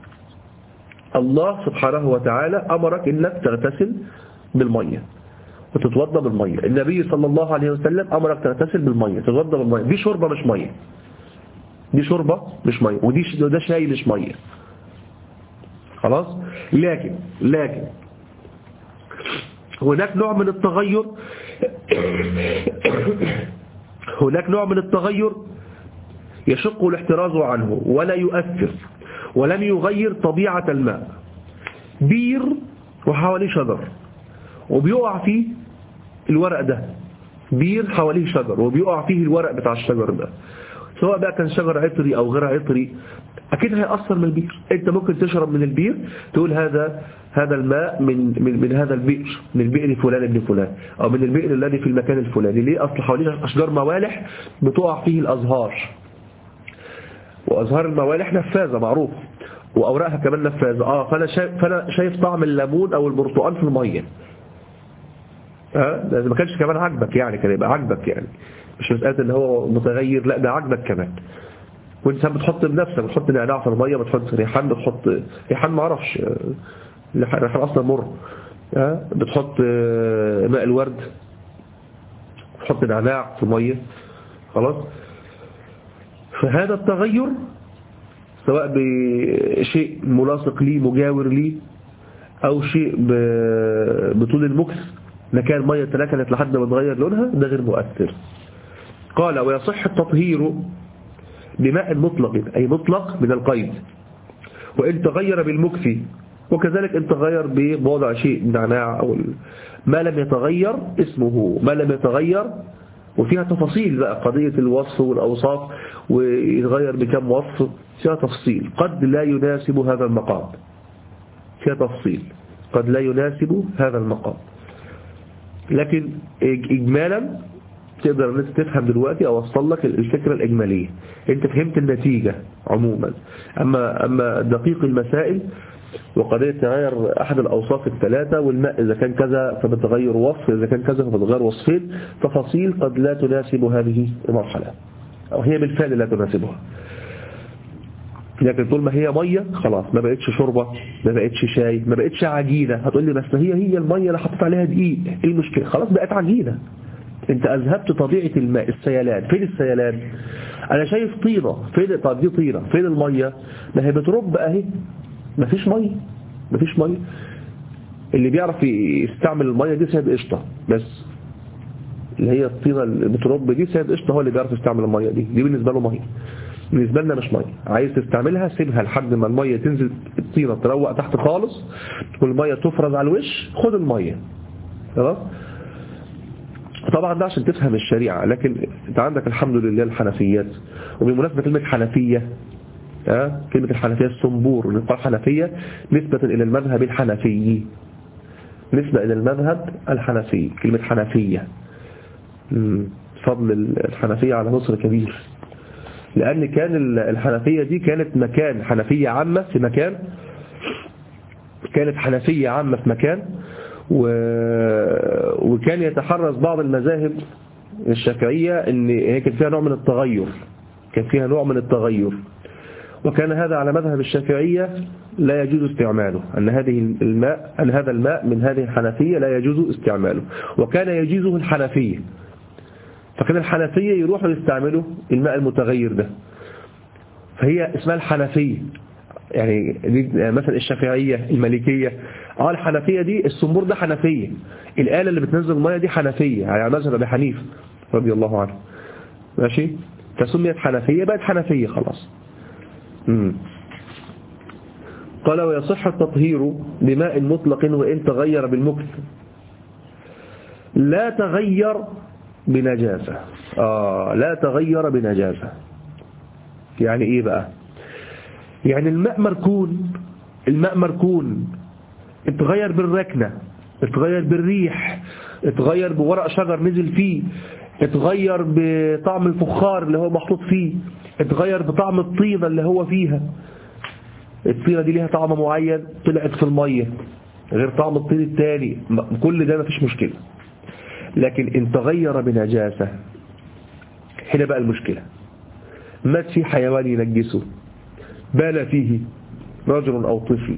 الله سبحانه وتعالى أمرك إنك تغتسل بالمية وتتوضى بالمية. النبي صلى الله عليه وسلم أمرك تغتسل بالمية تتوضى بالمية. دي شوربة مش مية، دي شوربة مش مية، ودي ده شاي مش مية خلاص. لكن لكن هناك نوع من التغير هناك نوع من التغير يشق الاحتراز عنه ولا يؤثر ولم يغير طبيعة الماء. بير وحواليه شجر وبيقع فيه الورق ده، بير حواليه شجر وبيقع فيه الورق بتاع الشجر ده، سواء بقى كان شجر عطري أو غير عطري، أكيد هيأثر من البير. أنت ممكن تشرب من البير تقول هذا هذا الماء من من من هذا البئر، من البئر فلان ابن فلان، أو من البئر الذي في المكان الفلاني. ليه؟ أصل حواليه أشجار موالح بتقع فيه الأزهار، وأزهار الموالح نفاذة معروف وأوراقها كمان نفاذة. آه فأنا شايف فأنا شايف طعم الليمون أو البرتقال في المية. ها ده ما كانش كمان عجبك يعني، كان يبقى عجبك يعني، مش مسألة ان هو متغير، لا ده عجبك كمان. وانت بتحط بنفسك، بتحط نعناع في الميه، بتحط ريحان، بتحط ريحان ما اعرفش ريحان اصلا مر، ها بتحط ماء الورد، بتحط نعناع في الميه خلاص. فهذا التغير سواء بشيء ملاصق لي مجاور لي أو شيء بطول المكث، مكان مية تلكنت لحد ما تغير لونها، ده غير مؤثر. قال ويصح التطهير بماء مطلق، أي مطلق من القيد، وإن تغير بالمكث، وكذلك إن تغير بوضع شيء نعناع أو ما لم يتغير اسمه، ما لم يتغير، وفيها تفاصيل بقى قضية الوصف والأوصاف ويتغير بكم وصف، فيها تفصيل. قد لا يناسب هذا المقام، فيها تفصيل قد لا يناسب هذا المقام، لكن إجمالا تقدر أن تفهم دلوقتي أو أوصل لك الفكرة الإجمالية، أنت فهمت النتيجة عموما. أما أما دقيق المسائل وقضية تغير أحد الأوصاف الثلاثة، والماء إذا كان كذا فبتغير وصف، إذا كان كذا فبتغير وصفين، تفاصيل قد لا تناسب هذه المرحلة، أو هي بالفعل لا تناسبها. لكن طول ما هي مية خلاص، ما بقتش شوربة، ما بقتش شاي، ما بقتش عجينة. هتقول لي بس هي هي المية اللي حطيت عليها دقيق، ايه المشكلة؟ خلاص بقت عجينة، انت اذهبت طبيعة الماء. السيلان، فين السيلان؟ انا شايف طينة، فين؟ طب دي طينة، فين المية؟ ما هي بترب اهي، ما فيش مية، ما فيش مية. اللي بيعرف يستعمل المية دي سيد قشطة بس، اللي هي الطينة اللي بترب دي سيد قشطة هو اللي بيعرف يستعمل المية دي، دي بالنسبة له مية، بالنسبة لنا مش مية. عايز تستعملها سيبها لحد ما المية تنزل، الطينة تروق تحت خالص والمية تفرز على الوش، خد المية خلاص. طبعا ده عشان تفهم الشريعة، لكن انت عندك الحمد لله الحنفيات. وبالمناسبة كلمة حنفية، أه؟ كلمة الحنفية الصنبور، نقول حنفية نسبة إلى المذهب الحنفي، نسبة إلى المذهب الحنفي. كلمة حنفية، فضل الحنفية على مصر كبير، لأن كان الحنفية دي كانت مكان حنفية عامة في مكان، كانت حنفية عامة في مكان، و... وكان يتحرز بعض المذاهب الشافعية ان هي كان فيها نوع من التغير، كان فيها نوع من التغير، وكان هذا على مذهب الشافعية لا يجوز استعماله، أن هذه الماء أن هذا الماء من هذه الحنفية لا يجوز استعماله، وكان يجيزه الحنفية. فكان الحنفية يروحوا يستعملوا الماء المتغير ده، فهي اسمها الحنفية. يعني مثلا الشافعية، المالكية، اه الحنفية دي الصنبور ده حنفية، الآلة اللي بتنزل المية دي حنفية، يعني مذهب أبي حنيفة رضي الله عنه، ماشي، فسميت حنفية بقت حنفية خلاص. مم. قال ويصح التطهير بماء مطلق وإن تغير بالمكث، لا تغير بنجاسة. آه لا تغير بنجاسة يعني إيه بقى؟ يعني الماء مركون، الماء مركون، اتغير بالركنة، اتغير بالريح، اتغير بورق شجر نزل فيه، اتغير بطعم الفخار اللي هو محطوط فيه، اتغير بطعم الطينة اللي هو فيها، الطينة دي ليها طعم معين طلعت في المية غير طعم الطين التاني، كل ده مفيش مشكلة. لكن ان تغير بنجاسة، هنا بقى المشكلة، مات فيه حيوان ينجسه، بال فيه رجل أو طفل،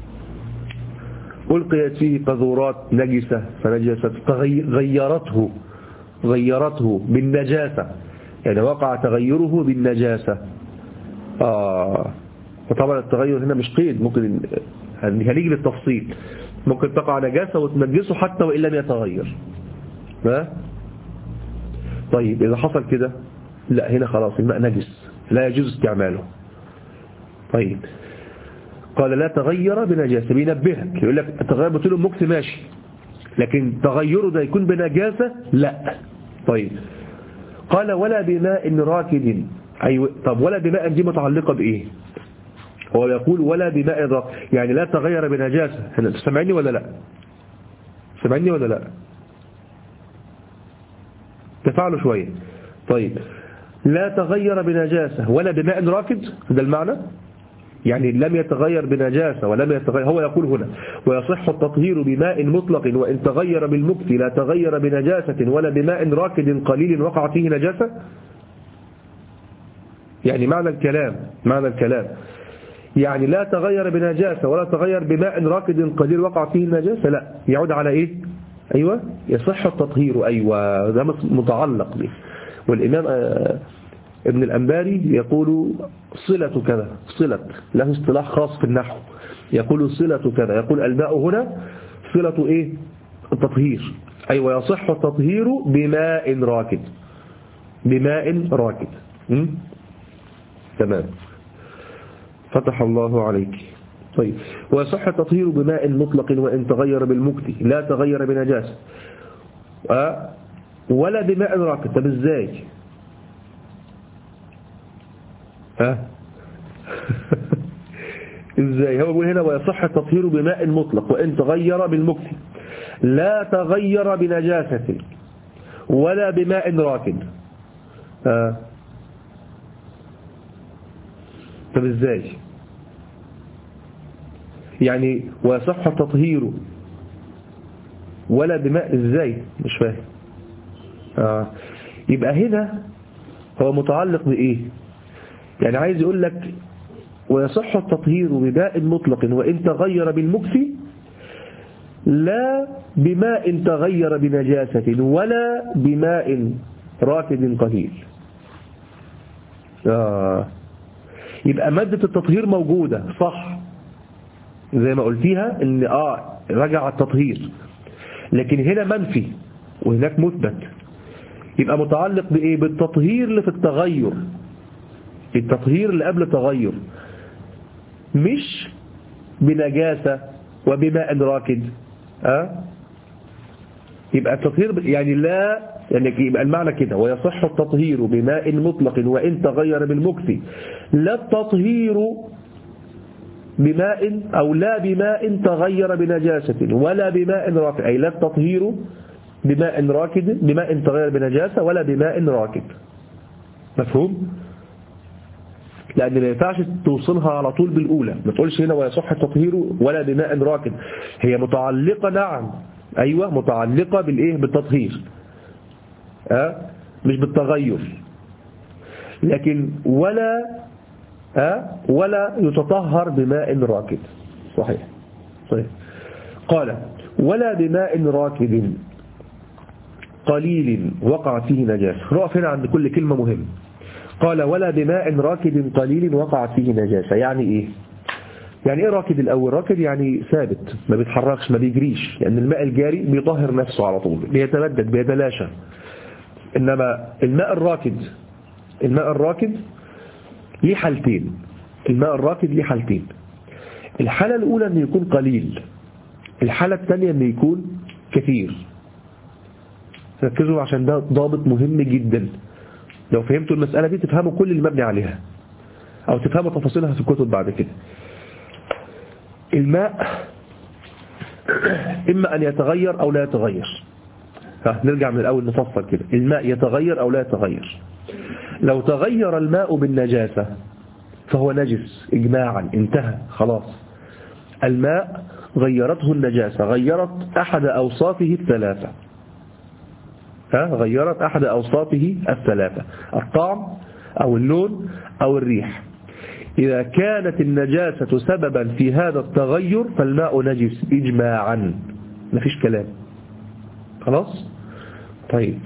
ألقيت فيه قذورات نجسة فنجست، غيرته غيرته بالنجاسة، يعني وقع تغيره بالنجاسة. آه فطبعا التغير هنا مش قيد، ممكن هنيجي للتفصيل، ممكن تقع نجاسة وتنجسه حتى وإن لم يتغير. ها؟ طيب إذا حصل كده، لا هنا خلاص الماء نجس لا يجوز استعماله. طيب قال لا تغير بنجاسة، بينبهك يقول لك التغير بطول المكث ماشي، لكن تغيره ده يكون بنجاسة لا. طيب قال ولا بماء راكد، أيوة. طب ولا بماء دي متعلقة بإيه؟ هو يقول ولا بماء راكد، يعني لا تغير بنجاسة. سمعني ولا لا؟ سمعني ولا لا؟ تفعلوا شوية. طيب لا تغير بنجاسة ولا بماء راكد، ده المعنى، يعني لم يتغير بنجاسة ولم يتغير. هو يقول هنا ويصح التطهير بماء مطلق وإن تغير بالمكث، لا تغير بنجاسة ولا بماء راكد قليل وقع فيه نجاسة. يعني معنى الكلام، معنى الكلام يعني لا تغير بنجاسة ولا تغير بماء راكد قليل وقع فيه النجاسة، لا، يعود على ايه؟ ايوه يصح التطهير، ايوه ده متعلق به. والامام ابن الأنباري يقول صلة كذا، صلة له اصطلاح خاص في النحو، يقول صلة كذا، يقول الماء هنا صلة إيه؟ التطهير، أي أيوة ويصح التطهير بماء راكد، بماء راكد. م? تمام، فتح الله عليك. طيب، ويصح التطهير بماء مطلق وإن تغير بالمكت لا تغير بنجاسة، أه؟ ولا بماء راكد. طب ازاي؟ ها ازاي؟ هو بيقول هنا ويصح التطهير بماء مطلق وإن تغير بالمكت لا تغير بنجاسة ولا بماء راكد. ها طب ازاي؟ يعني ويصح التطهير ولا بماء، ازاي؟ مش فاهم. آه. يبقى هنا هو متعلق بإيه؟ يعني عايز يقول لك ويصح التطهير بماء مطلق وإن تغير بالمكث لا بماء تغير بنجاسة ولا بماء راكد قليل. آه. يبقى مادة التطهير موجودة صح زي ما قلتيها ان اه رجع التطهير، لكن هنا منفي وهناك مثبت. يبقى متعلق بايه؟ بالتطهير اللي في التغير، التطهير اللي قبل التغير، مش بنجاسة وبماء راكد. اه يبقى التطهير يعني لا، يعني يبقى المعنى كده ويصح التطهير بماء مطلق وإن تغير بالمكث لا التطهير بماء أو لا بماء تغير بنجاسة ولا بماء راكد، أي لا التطهير بماء راكد بماء تغير بنجاسة ولا بماء راكد. مفهوم؟ لأن ما ينفعش توصلها على طول بالأولى، ما تقولش هنا ويصح التطهير ولا بماء راكد، هي متعلقة نعم أيوة متعلقة بالإيه؟ بالتطهير أه؟ مش بالتغير، لكن ولا أه؟ ولا يتطهر بماء راكد. صحيح صحيح. قال ولا بماء راكد قليل وقع فيه نجاسة. نقف هنا عند كل كلمة مهمة. قال ولا بماء راكد قليل وقعت فيه نجاسة، يعني ايه؟ يعني ايه راكد الاول؟ راكد يعني ثابت ما بيتحركش ما بيجريش، يعني الماء الجاري بيطهر نفسه على طول بيتمدد بيتلاشى. انما الماء الراكد الماء الراكد ليه حالتين، الماء الراكد ليه حالتين. الحالة الاولى انه يكون قليل، الحالة الثانية انه يكون كثير. ركزوا عشان ده ضابط مهم جدا، لو فهمتوا المسألة دي تفهموا كل اللي مبني عليها أو تفهموا تفاصيلها في الكتب بعد كده. الماء إما أن يتغير أو لا يتغير. نرجع من الأول نفصل كده، الماء يتغير أو لا يتغير. لو تغير الماء بالنجاسة فهو نجس إجماعا، انتهى خلاص. الماء غيرته النجاسة، غيرت أحد أوصافه الثلاثة، ها غيرت أحد أوصافه الثلاثة، الطعم أو اللون أو الريح. إذا كانت النجاسة سببا في هذا التغير فالماء نجس إجماعا، مفيش كلام خلاص. طيب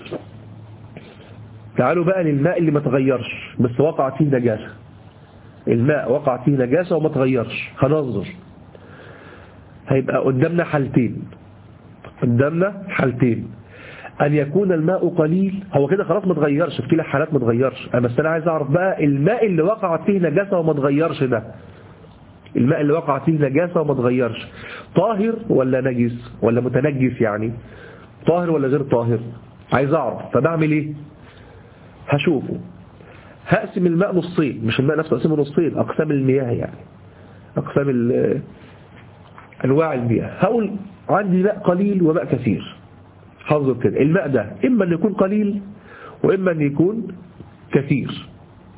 تعالوا بقى للماء اللي ما تغيرش بس وقعت فيه نجاسة. الماء وقعت فيه نجاسة وما تغيرش، هننظر هيبقى قدامنا حالتين، قدامنا حالتين. أن يكون الماء قليل، هو كده خلاص ما تغيرش، في كلا حالات ما تغيرش. بس أنا عايز أعرف بقى الماء اللي وقعت فيه نجاسة وما تغيرش ده، الماء اللي وقعت فيه نجاسة وما تغيرش طاهر ولا نجس ولا متنجس؟ يعني طاهر ولا غير طاهر؟ عايز أعرف. فبعمل إيه؟ هشوفه، هقسم الماء نصين، مش الماء نفسه أقسمه نصين، أقسام المياه يعني أقسام أنواع المياه. هقول عندي ماء قليل وماء كثير. حافظوا كده، الماء ده إما أن يكون قليل وإما أن يكون كثير.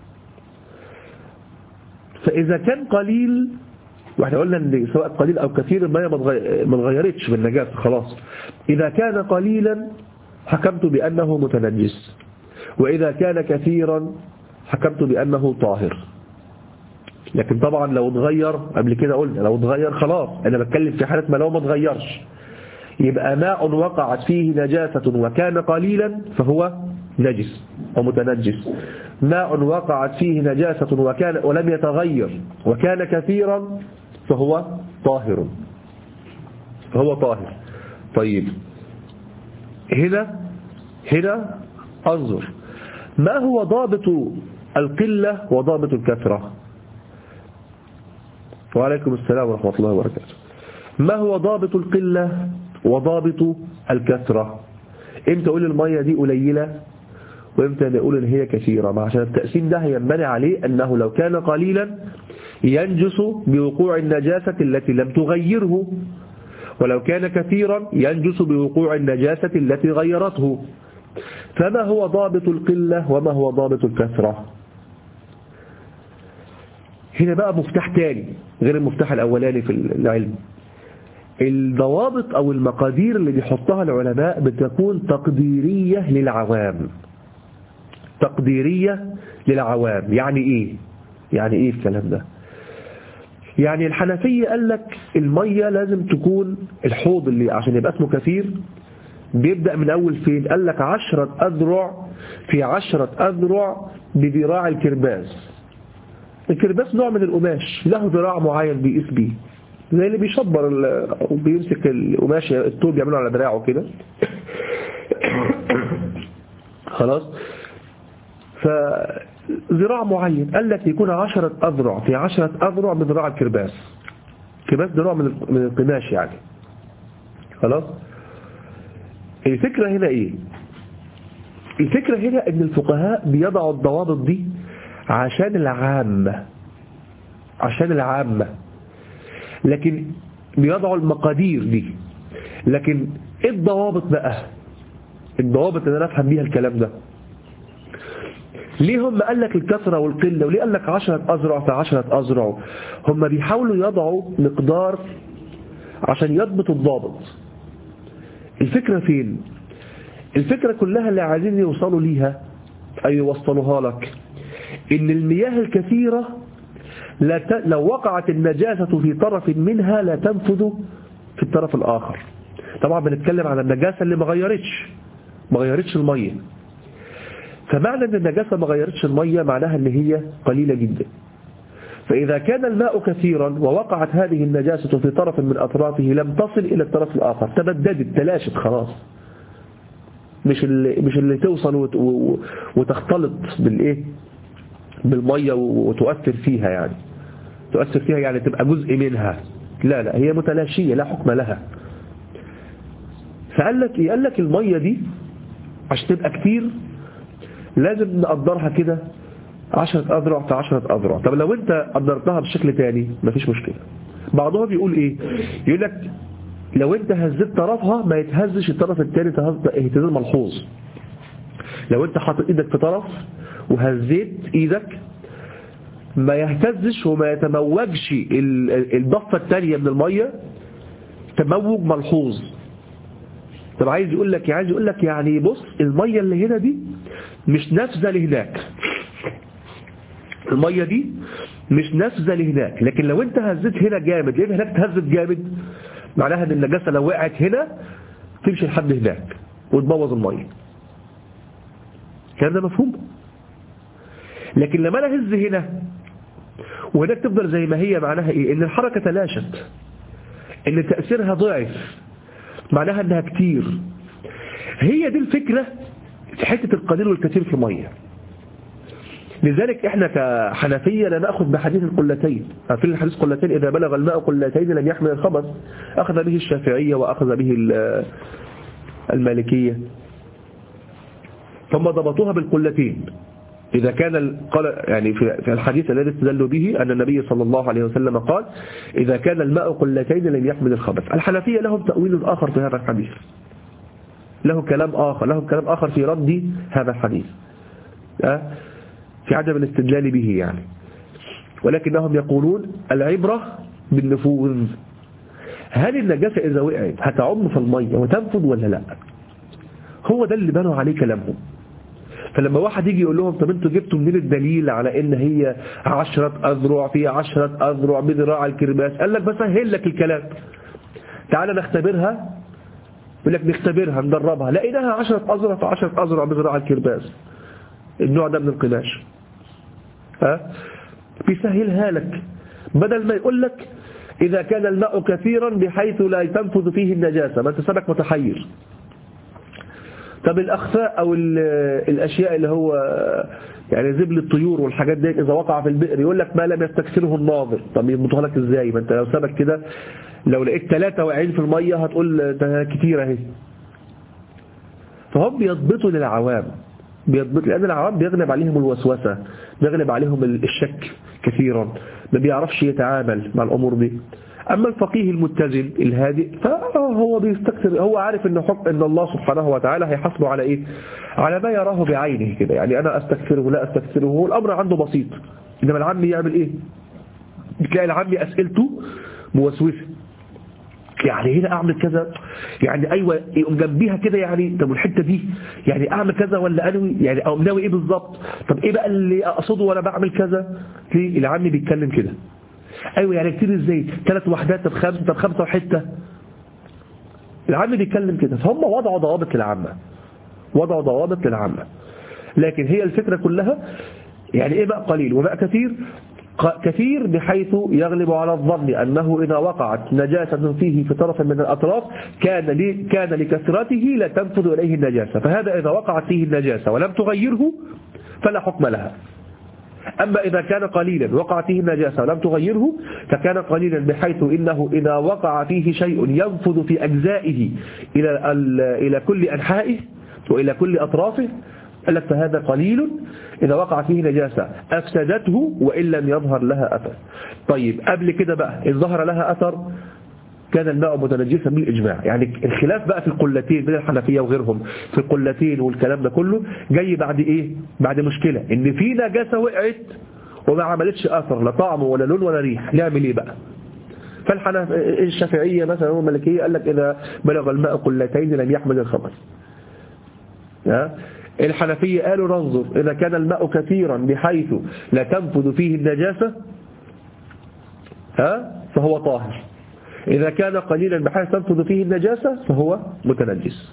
فإذا كان قليل، واحنا قلنا أن سواء قليل أو كثير الماء ما اتغيرتش بالنجاسة خلاص. إذا كان قليلا حكمت بأنه متنجس، وإذا كان كثيرا حكمت بأنه طاهر. لكن طبعا لو اتغير، قبل كده قلنا لو اتغير خلاص، أنا بتكلم في حالة ما لو ما اتغيرش، يبقى ماء وقعت فيه نجاسة وكان قليلا فهو نجس أو متنجس، ماء وقعت فيه نجاسة وكان ولم يتغير وكان كثيرا فهو طاهر فهو طاهر. طيب هنا هنا انظر ما هو ضابط القلة وضابط الكثرة. وعليكم السلام ورحمة الله وبركاته. ما هو ضابط القلة وضابط الكثرة؟ امتى اقول المية دي قليلة وامتى نقول ان هي كثيرة؟ ما عشان التقسيم ده هينبني عليه انه لو كان قليلا ينجس بوقوع النجاسة التي لم تغيره، ولو كان كثيرا ينجس بوقوع النجاسة التي غيرته. فما هو ضابط القلة وما هو ضابط الكثرة؟ هنا بقى مفتاح تاني غير المفتاح الأولاني في العلم. الضوابط أو المقادير اللي بيحطها العلماء بتكون تقديرية للعوام. تقديرية للعوام يعني إيه؟ يعني إيه الكلام ده؟ يعني الحنفية قال لك المية لازم تكون الحوض اللي عشان يبقى اسمه كثير بيبدأ من أول فين؟ قال لك عشرة أذرع في عشرة أذرع بذراع الكرباس. الكرباس نوع من القماش له ذراع معين بيقيس بيه، زي اللي بيشبر وبيمسك القماش الطول بيعمله على دراعه كده. خلاص. فذراع معين قال لك يكون عشرة أذرع في عشرة أذرع بذراع الكرباس. الكرباس ده نوع من القماش يعني. خلاص. الفكرة هنا ايه؟ الفكرة هنا ان الفقهاء بيضعوا الضوابط دي عشان العامة عشان العامة لكن بيضعوا المقادير دي. لكن ايه الضوابط بقى؟ الضوابط اللي انا افهم بيها الكلام ده ليه هم قال لك الكثرة والقلة وليه قال لك عشرة أذرع في عشرة أذرع؟ هم بيحاولوا يضعوا مقدار عشان يضبطوا الضابط. الفكرة فين؟ الفكرة كلها اللي عايزين يوصلوا ليها أي يوصلوها لك إن المياه الكثيرة لا ت... لو وقعت النجاسة في طرف منها لا تنفذ في الطرف الآخر. طبعا بنتكلم على النجاسة اللي ما غيرتش ما غيرتش المية. فمعنى أن النجاسة ما غيرتش المية معناها أن هي قليلة جدا. فإذا كان الماء كثيرا ووقعت هذه النجاسة في طرف من أطرافه لم تصل إلى الطرف الآخر، تبددت تلاشت خلاص، مش اللي, مش اللي توصل وت... وتختلط بالإيه بالمية وتؤثر فيها يعني تؤثر فيها يعني تبقى جزء منها. لا لا هي متلاشية لا حكم لها. فقال لك قال لك المية دي عشان تبقى كتير لازم نقدرها كده عشرة أذرع في عشرة أذرع. طب لو انت قدرتها بشكل تاني مفيش مشكلة. بعضهم بيقول ايه؟ يقول لك لو انت هزيت طرفها ما يتهزش الطرف التاني اهتزاز ملحوظ. لو انت حاطط ايدك في طرف وهزيت ايدك ما يهتزش وما يتموجش الضفة التانية من المية تموج ملحوظ. طب عايز يقول لك عايز يقول لك يعني بص المية اللي هنا دي مش نافذة لهناك. المية دي مش نافذة لهناك، لكن لو انت هزيت هنا جامد ليه هناك تهزت جامد معناها ان النجاسة لو وقعت هنا تمشي لحد هناك وتبوظ المية. كان ده مفهوم. لكن لما انا هز هنا وهناك تفضل زي ما هي معناها ايه؟ ان الحركة تلاشت، ان تأثيرها ضعف، معناها انها كتير. هي دي الفكرة في حتة القليل والكثير في المية. لذلك احنا كحنفية لا نأخذ بحديث القلتين. عارفين الحديث قلتين إذا بلغ الماء قلتين لم يحمل الخبث، أخذ به الشافعية وأخذ به المالكية. ثم ضبطوها بالقلتين. إذا كان قال يعني في الحديث الذي استدلوا به أن النبي صلى الله عليه وسلم قال إذا كان الماء قلتين لم يحمل الخبث. الحنفية لهم تأويل آخر في هذا الحديث، له كلام آخر له كلام آخر في رد هذا الحديث في عدم الاستدلال به يعني. ولكنهم يقولون العبرة بالنفوذ. هل النجاسة إذا وقعت هتعم في المية وتنفذ ولا لا؟ هو ده اللي بنوا عليه كلامهم. فلما واحد يجي يقول لهم طب انتوا جبتوا منين الدليل على ان هي عشرة أذرع في عشرة أذرع بذراع الكرباس؟ قال لك بسهل لك الكلام، تعالى نختبرها. يقول لك نختبرها ندربها، لقيناها عشرة أذرع في عشرة أذرع بذراع الكرباس. النوع ده من القماش، ها بيسهلها لك، بدل ما يقول لك إذا كان الماء كثيرا بحيث لا تنفذ فيه النجاسة، ما أنت سبك متحير. طب الأخفاء أو الأشياء اللي هو يعني زبل الطيور والحاجات دي إذا وقع في البئر يقول لك ما لم يستكثره الناظر. طب يضبطها لك إزاي؟ ما أنت لو سبك كده لو لقيت ثلاثة واقعين في المية هتقول ده كتير اهي. فهم بيضبطوا للعوام، بيضبط لأن العوام بيغلب عليهم الوسوسة، بيغلب عليهم الشك كثيرا، ما بيعرفش يتعامل مع الأمور دي. أما الفقيه المتزن الهادئ فهو بيستكثر، هو عارف إن حكم إن الله سبحانه وتعالى هيحاسبه على إيه؟ على ما يراه بعينه كده. يعني أنا أستكثره لا أستكثره، هو الأمر عنده بسيط. إنما العامي يعمل إيه؟ بتلاقي العامي أسئلته موسوسة، يعني هنا أعمل كذا، يعني أيوة يقوم جنبيها كده، يعني طب الحتة دي يعني أعمل كذا ولا أنوي، يعني أو ناوي إيه بالظبط، طب إيه بقى اللي أقصده وأنا بعمل كذا. ليه العامي بيتكلم كده؟ أيوة يعني كتير إزاي؟ ثلاث وحدات، طب خمسة، طب خمسة وحتة. العامي بيتكلم كده، فهم وضعوا ضوابط للعامة، وضعوا ضوابط للعامة. لكن هي الفكرة كلها يعني إيه بقى قليل وبقى كثير؟ كثير بحيث يغلب على الظن أنه إذا وقعت نجاسة فيه في طرف من الأطراف كان لي كان لكثرته لا تنفذ إليه النجاسة، فهذا إذا وقعت فيه النجاسة ولم تغيره فلا حكم لها. أما إذا كان قليلا وقع فيه النجاسة ولم تغيره فكان قليلا بحيث إنه إذا وقع فيه شيء ينفذ في أجزائه إلى إلى كل أنحائه وإلى كل أطرافه، قال لك فهذا قليل إذا وقع فيه نجاسة أفسدته وإن لم يظهر لها أثر. طيب قبل كده بقى إن ظهر لها أثر كان الماء متنجسا بالإجماع. يعني الخلاف بقى في القلتين بين الحنفية وغيرهم في القلتين والكلام ده كله جاي بعد إيه؟ بعد مشكلة إن في نجاسة وقعت وما عملتش أثر لا طعم ولا لون ولا ريح، نعمل إيه بقى؟ فالحنف الشافعية مثلا والمالكية قال لك إذا بلغ الماء قلتين لم يحمل الخبث. الحنفية قالوا ننظر إذا كان الماء كثيرا بحيث لا تنفذ فيه النجاسة ها فهو طاهر، إذا كان قليلا بحيث تنفذ فيه النجاسة فهو متنجس.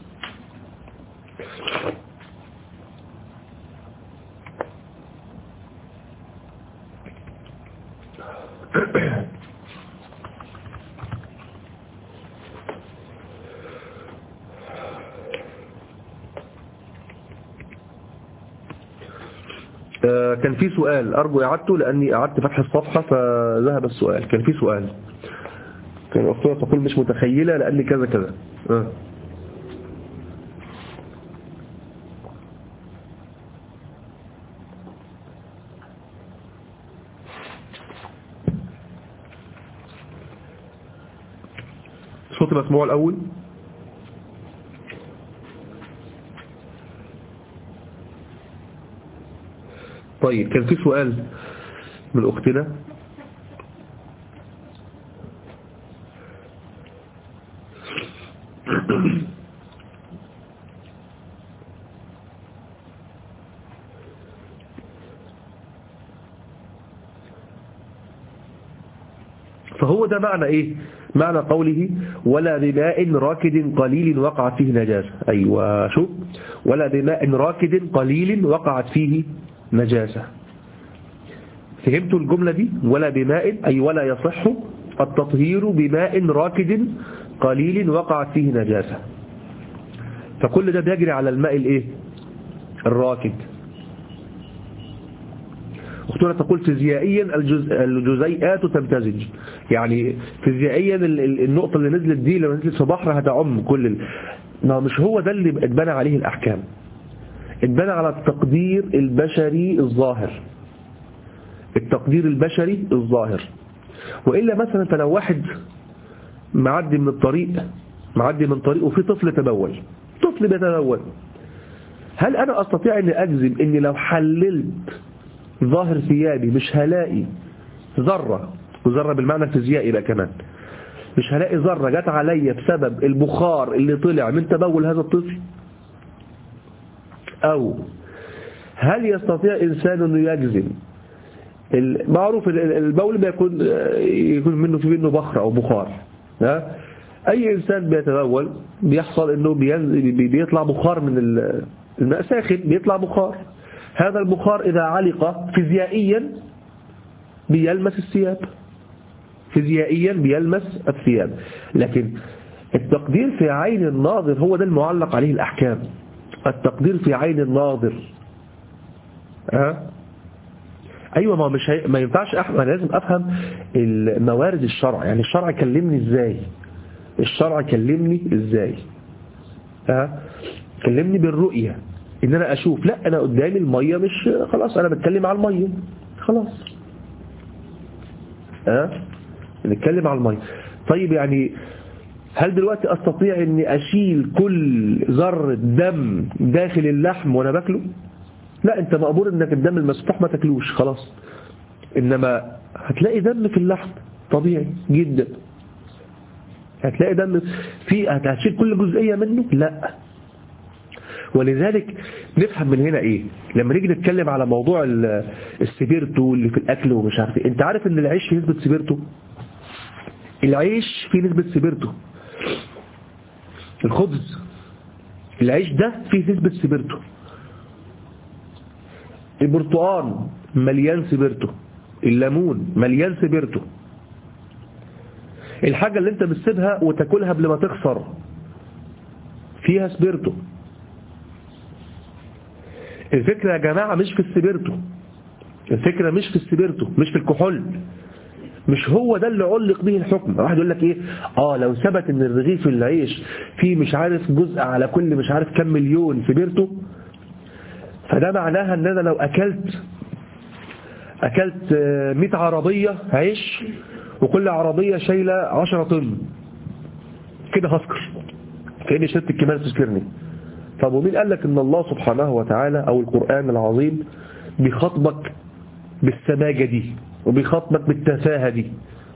كان في سؤال أرجو إعادته لأني أعدت فتح الصفحة فذهب السؤال. كان في سؤال، كان أختنا تقول مش متخيلة لأني كذا كذا. أه. صوتي مسموع الأول؟ طيب كان في سؤال من أختنا فهو ده معنى إيه؟ معنى قوله ولا بماء راكد قليل وقعت فيه نجاسة. أيوة شوف، ولا بماء راكد قليل وقعت فيه نجاسة. فهمتوا الجملة دي؟ ولا بماء أي ولا يصح التطهير بماء راكد قليل وقعت فيه نجاسة. فكل ده بيجري على الماء الايه؟ الراكد. أختنا تقول فيزيائيا الجز... الجزيئات تمتزج، يعني فيزيائيا النقطة اللي نزلت دي لما نزلت في بحر هتعم كل ال... ما مش هو ده اللي اتبنى عليه الأحكام، اتبنى على التقدير البشري الظاهر، التقدير البشري الظاهر. وإلا مثلا فلو واحد معدي من الطريق معدي من طريق وفي طفل تبول، طفل بيتبول، هل أنا أستطيع أن أجزم أني لو حللت ظاهر ثيابي مش هلاقي ذرة، وذرة بالمعنى الفيزيائي بقى كمان، مش هلاقي ذرة جت عليا بسبب البخار اللي طلع من تبول هذا الطفل؟ أو هل يستطيع إنسان أنه يجزم؟ معروف البول بيكون يكون منه في منه بخر أو بخار، ها؟ أي إنسان بيتبول بيحصل أنه بيطلع بخار من الماء ساخن، بيطلع بخار. هذا البخار إذا علق فيزيائيا بيلمس الثياب، فيزيائيا بيلمس الثياب، لكن التقدير في عين الناظر هو ده المعلق عليه الأحكام. التقدير في عين الناظر أه؟ أيوة، ما مش هي... ما ينفعش أحمد، أنا لازم أفهم الموارد الشرع، يعني الشرع كلمني إزاي، الشرع كلمني إزاي أه؟ كلمني بالرؤية، إن أنا أشوف، لا أنا قدامي المية، مش خلاص أنا بتكلم على المية خلاص أه؟ نتكلم على المية. طيب يعني هل دلوقتي أستطيع أني أشيل كل ذرة دم داخل اللحم وأنا باكله؟ لا، أنت مأمور أنك الدم المسفوح ما تاكلوش خلاص، إنما هتلاقي دم في اللحم طبيعي جدا، هتلاقي دم في، هتشيل كل جزئية منه؟ لا. ولذلك نفهم من هنا إيه لما نيجي نتكلم على موضوع السبيرتو اللي في الأكل ومش عارف إيه. أنت عارف أن العيش فيه نسبة سبيرتو؟ العيش فيه نسبة سبيرتو، الخبز، العيش ده فيه نسبة سبيرتو، البرتقال مليان سبيرتو، الليمون مليان سبيرتو، الحاجة اللي انت بتسيبها وتاكلها قبل ما تخسر فيها سبيرتو. الفكرة يا جماعة مش في السبيرتو، الفكرة مش في السبيرتو، مش في الكحول، مش هو ده اللي علق به الحكم. واحد يقول لك ايه، اه لو ثبت ان الرغيف العيش فيه مش عارف جزء على كل مش عارف كم مليون سبيرتو، فده معناها ان انا لو اكلت اكلت مئة عربية عيش وكل عربية شايلة عشرة طن كده هسكر، كأني شربت الكمال تسكرني. طب ومين قال لك ان الله سبحانه وتعالى او القرآن العظيم بيخاطبك بالسماجة دي وبيخاطبك بالتفاهة دي؟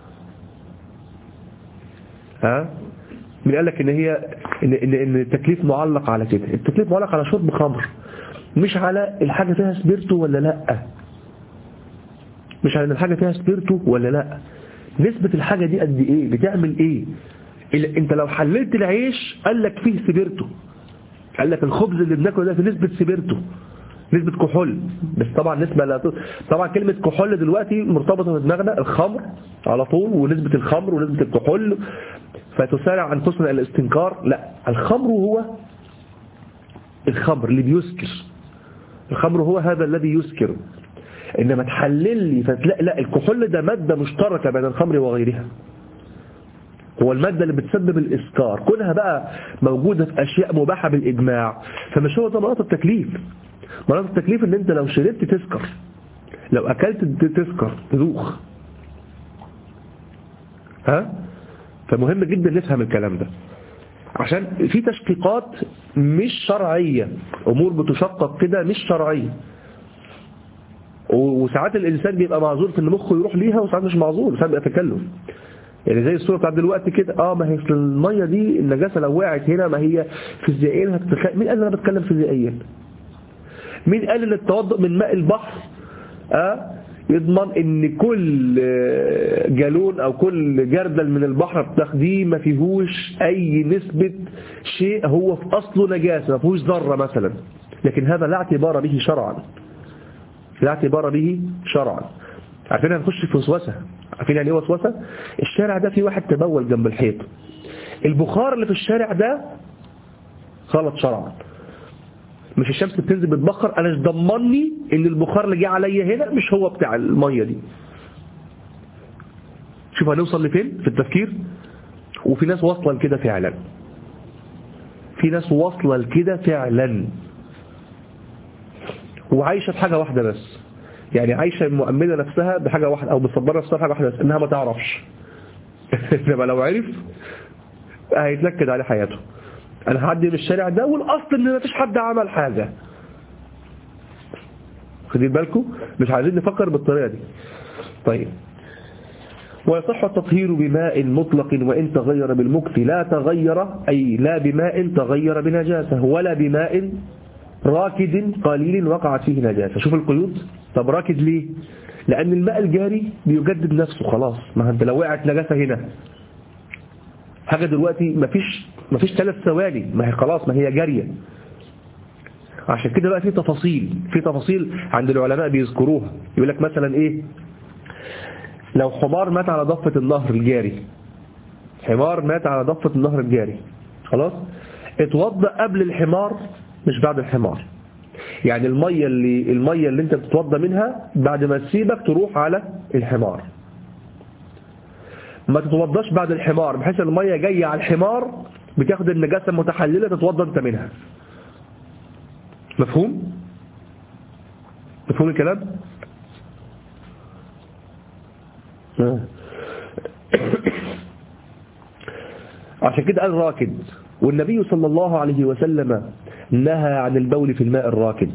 ها؟ مين قال لك ان هي ان ان, إن التكليف معلق على كده؟ التكليف معلق على شرب خمر، مش على الحاجة فيها سبيرتو ولا لا، مش على الحاجة فيها سبيرتو ولا لا، نسبة الحاجة دي قد ايه، بتعمل ايه. انت لو حللت العيش قال لك فيه سبيرتو، قال لك الخبز اللي بناكله ده في نسبة سبيرتو، نسبة كحول، بس طبعا نسبة لا ت... طبعا كلمة كحول دلوقتي مرتبطة في دماغنا الخمر على طول، ونسبة الخمر ونسبة الكحول، فتسارع أنفسنا إلى الاستنكار. لا، الخمر هو الخمر اللي بيسكر، الخمر هو هذا الذي يسكر، إنما تحلل لي فتلاقي لا، الكحول ده مادة مشتركة بين الخمر وغيرها، هو المادة اللي بتسبب الإسكار، كونها بقى موجودة في أشياء مباحة بالإجماع، فمش هو ده مناط التكليف. مناط التكليف ان انت لو شربت تسكر، لو اكلت تسكر تدوخ. ها؟ فمهم جدا نفهم الكلام ده، عشان في تشقيقات مش شرعية، امور بتشقق كده مش شرعية، وساعات الانسان بيبقى معذور في ان مخه يروح ليها، وساعات مش معذور، ساعات بيبقى تكلف. يعني زي الصورة بتاعت دلوقتي كده، اه ما هي في المية دي النجاسة لو وقعت هنا ما هي فيزيائيا هتتخيل. مين قال انا بتكلم فيزيائيا؟ مين قال ان التوضؤ من ماء البحر اه يضمن ان كل جالون او كل جردل من البحر بتاخديه ما فيهوش اي نسبة شيء هو في اصله نجاسة، ما فيهوش ذرة مثلا، لكن هذا لا اعتبار به شرعا، لا اعتبار به شرعا. عارفين هنخش في وسوسة، عارفين يعني ايه وسوسة؟ الشارع ده فيه واحد تبول جنب الحيط، البخار اللي في الشارع ده غلط شرعا، مش الشمس بتنزل بتبخر، انا مش ضمني ان البخار اللي جه عليا هنا مش هو بتاع الميه دي. شوف هنوصل لفين في التفكير. وفي ناس واصله لكده فعلا، في ناس واصله لكده فعلا وعايشه في حاجه واحده بس، يعني عايشه مؤمنه نفسها بحاجه واحده او مصبره نفسها بحاجه واحده بس، انها ما تعرفش. انما لو عرف هيتنكد عليه حياته. انا هعدي من الشارع ده والاصل ان مفيش حد عمل حاجه. خدين بالكم، مش عايزين نفكر بالطريقه دي. طيب، ويصح التطهير بماء مطلق وان تغير بالمكث لا تغير، اي لا بماء تغير بنجاسه ولا بماء راكد قليل وقعت فيه نجاسه. شوف القيود. طب راكد ليه؟ لان الماء الجاري بيجدد نفسه خلاص، ما انت لو وقعت نجاسه هنا حاجه دلوقتي مفيش مفيش ثلاث ثواني، ما هي خلاص ما هي جاريه عشان كده بقى في تفاصيل في تفاصيل عند العلماء بيذكروها. يقول لك مثلا ايه، لو حمار مات على ضفة النهر الجاري، حمار مات على ضفة النهر الجاري، خلاص اتوضأ قبل الحمار مش بعد الحمار. يعني المية اللي المية اللي انت بتتوضأ منها بعد ما تسيبك تروح على الحمار، ما تتوضاش بعد الحمار، بحيث المية جاية على الحمار بتاخد النجاسة المتحللة تتوضا انت منها. مفهوم؟ مفهوم الكلام؟ عشان كده قال راكد، والنبي صلى الله عليه وسلم نهى عن البول في الماء الراكد.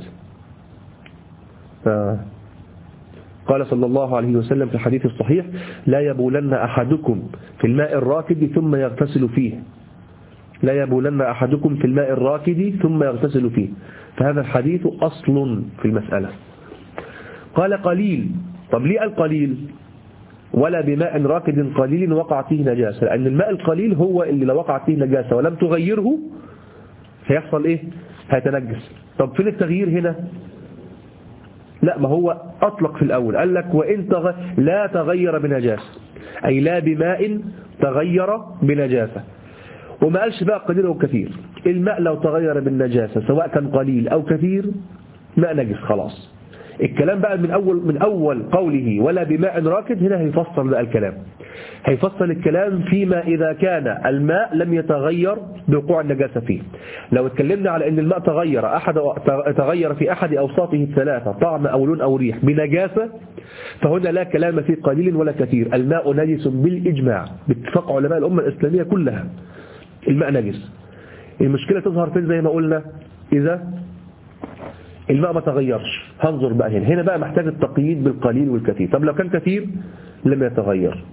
قال صلى الله عليه وسلم في الحديث الصحيح: لا يبولن أحدكم في الماء الراكد ثم يغتسل فيه، لا يبولن أحدكم في الماء الراكد ثم يغتسل فيه. فهذا الحديث أصل في المسألة. قال قليل، طب ليه قال قليل؟ ولا بماء راكد قليل وقعت فيه نجاسة، لأن الماء القليل هو اللي لو وقعت فيه نجاسة ولم تغيره هيحصل إيه؟ هيتنجس. طب فين التغيير هنا؟ لا، ما هو أطلق في الأول، قال لك وإن تغ... لا تغير بنجاسة، أي لا بماء تغير بنجاسة. وما قالش بقى قليل أو كثير. الماء لو تغير بالنجاسة سواء كان قليل أو كثير ماء نجس خلاص. الكلام بقى من أول من أول قوله ولا بماء راكد، هنا هيفصل بقى الكلام، هيفصل الكلام فيما إذا كان الماء لم يتغير بوقوع النجاسة فيه. لو اتكلمنا على أن الماء تغير أحد تغير في أحد أوصافه الثلاثة، طعم أو لون أو ريح، بنجاسة، فهنا لا كلام في قليل ولا كثير. الماء نجس بالإجماع باتفاق علماء الأمة الإسلامية كلها، الماء نجس. المشكلة تظهر فين؟ زي ما قلنا إذا الماء ما تغيرش. هنظر بقى هنا هنا بقى محتاج التقييد بالقليل والكثير. طب لو كان كثير لم يتغير.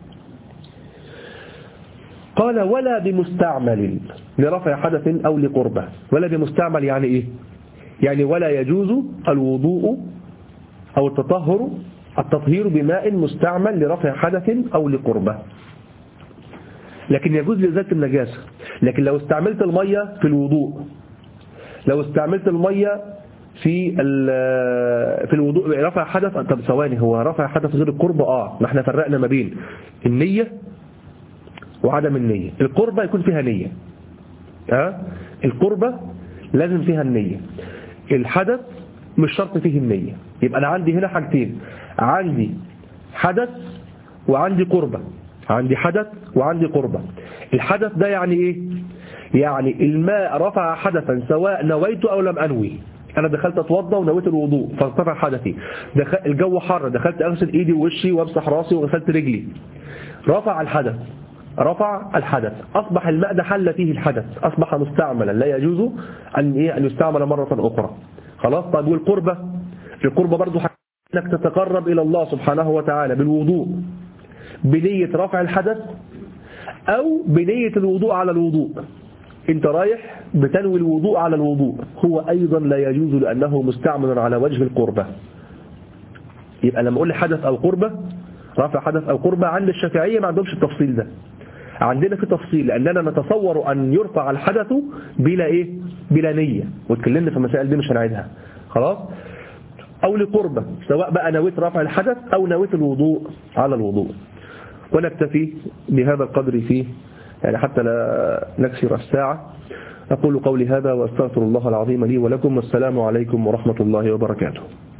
قال ولا بمستعمل لرفع حدث أو لقربة. ولا بمستعمل يعني إيه؟ يعني ولا يجوز الوضوء أو التطهر التطهير بماء مستعمل لرفع حدث أو لقربة، لكن يجوز لإزالة النجاسة. لكن لو استعملت المية في الوضوء، لو استعملت المية في في الوضوء رفع حدث، طب ثواني، هو رفع حدث غير القربة؟ اه ما احنا فرقنا ما بين النية وعدم النية. القربة يكون فيها نية، اه القربة لازم فيها النية، الحدث مش شرط فيه النية. يبقى انا عندي هنا حاجتين، عندي حدث وعندي قربة، عندي حدث وعندي قربة. الحدث ده يعني ايه؟ يعني الماء رفع حدثا سواء نويت او لم انوي. انا دخلت اتوضى ونويت الوضوء فارتفع حدثي، دخل الجو حر، دخلت اغسل ايدي ووشي وامسح راسي وغسلت رجلي، رفع الحدث، رفع الحدث، اصبح الماء ده حل فيه الحدث، اصبح مستعملا لا يجوز ان ايه ان يستعمل مرة اخرى. خلاص. طب والقربة؟ القربة برضو انك تتقرب الى الله سبحانه وتعالى بالوضوء بنية رفع الحدث او بنية الوضوء على الوضوء. انت رايح بتنوي الوضوء على الوضوء، هو ايضا لا يجوز لانه مستعمل على وجه القربة. يبقى لما اقول لي حدث او قربة، رفع حدث او قربة، عند الشافعية ما عندهمش التفصيل ده، عندنا في تفصيل، لاننا نتصور ان يرفع الحدث بلا ايه؟ بلا نية، واتكلمنا في المسائل دي مش هنعيدها. خلاص. او لقربة، سواء بقى نويت رفع الحدث او نويت الوضوء على الوضوء. ونكتفي بهذا القدر فيه يعني حتى لا نكسر الساعة. أقول قولي هذا وأستغفر الله العظيم لي ولكم، والسلام عليكم ورحمة الله وبركاته.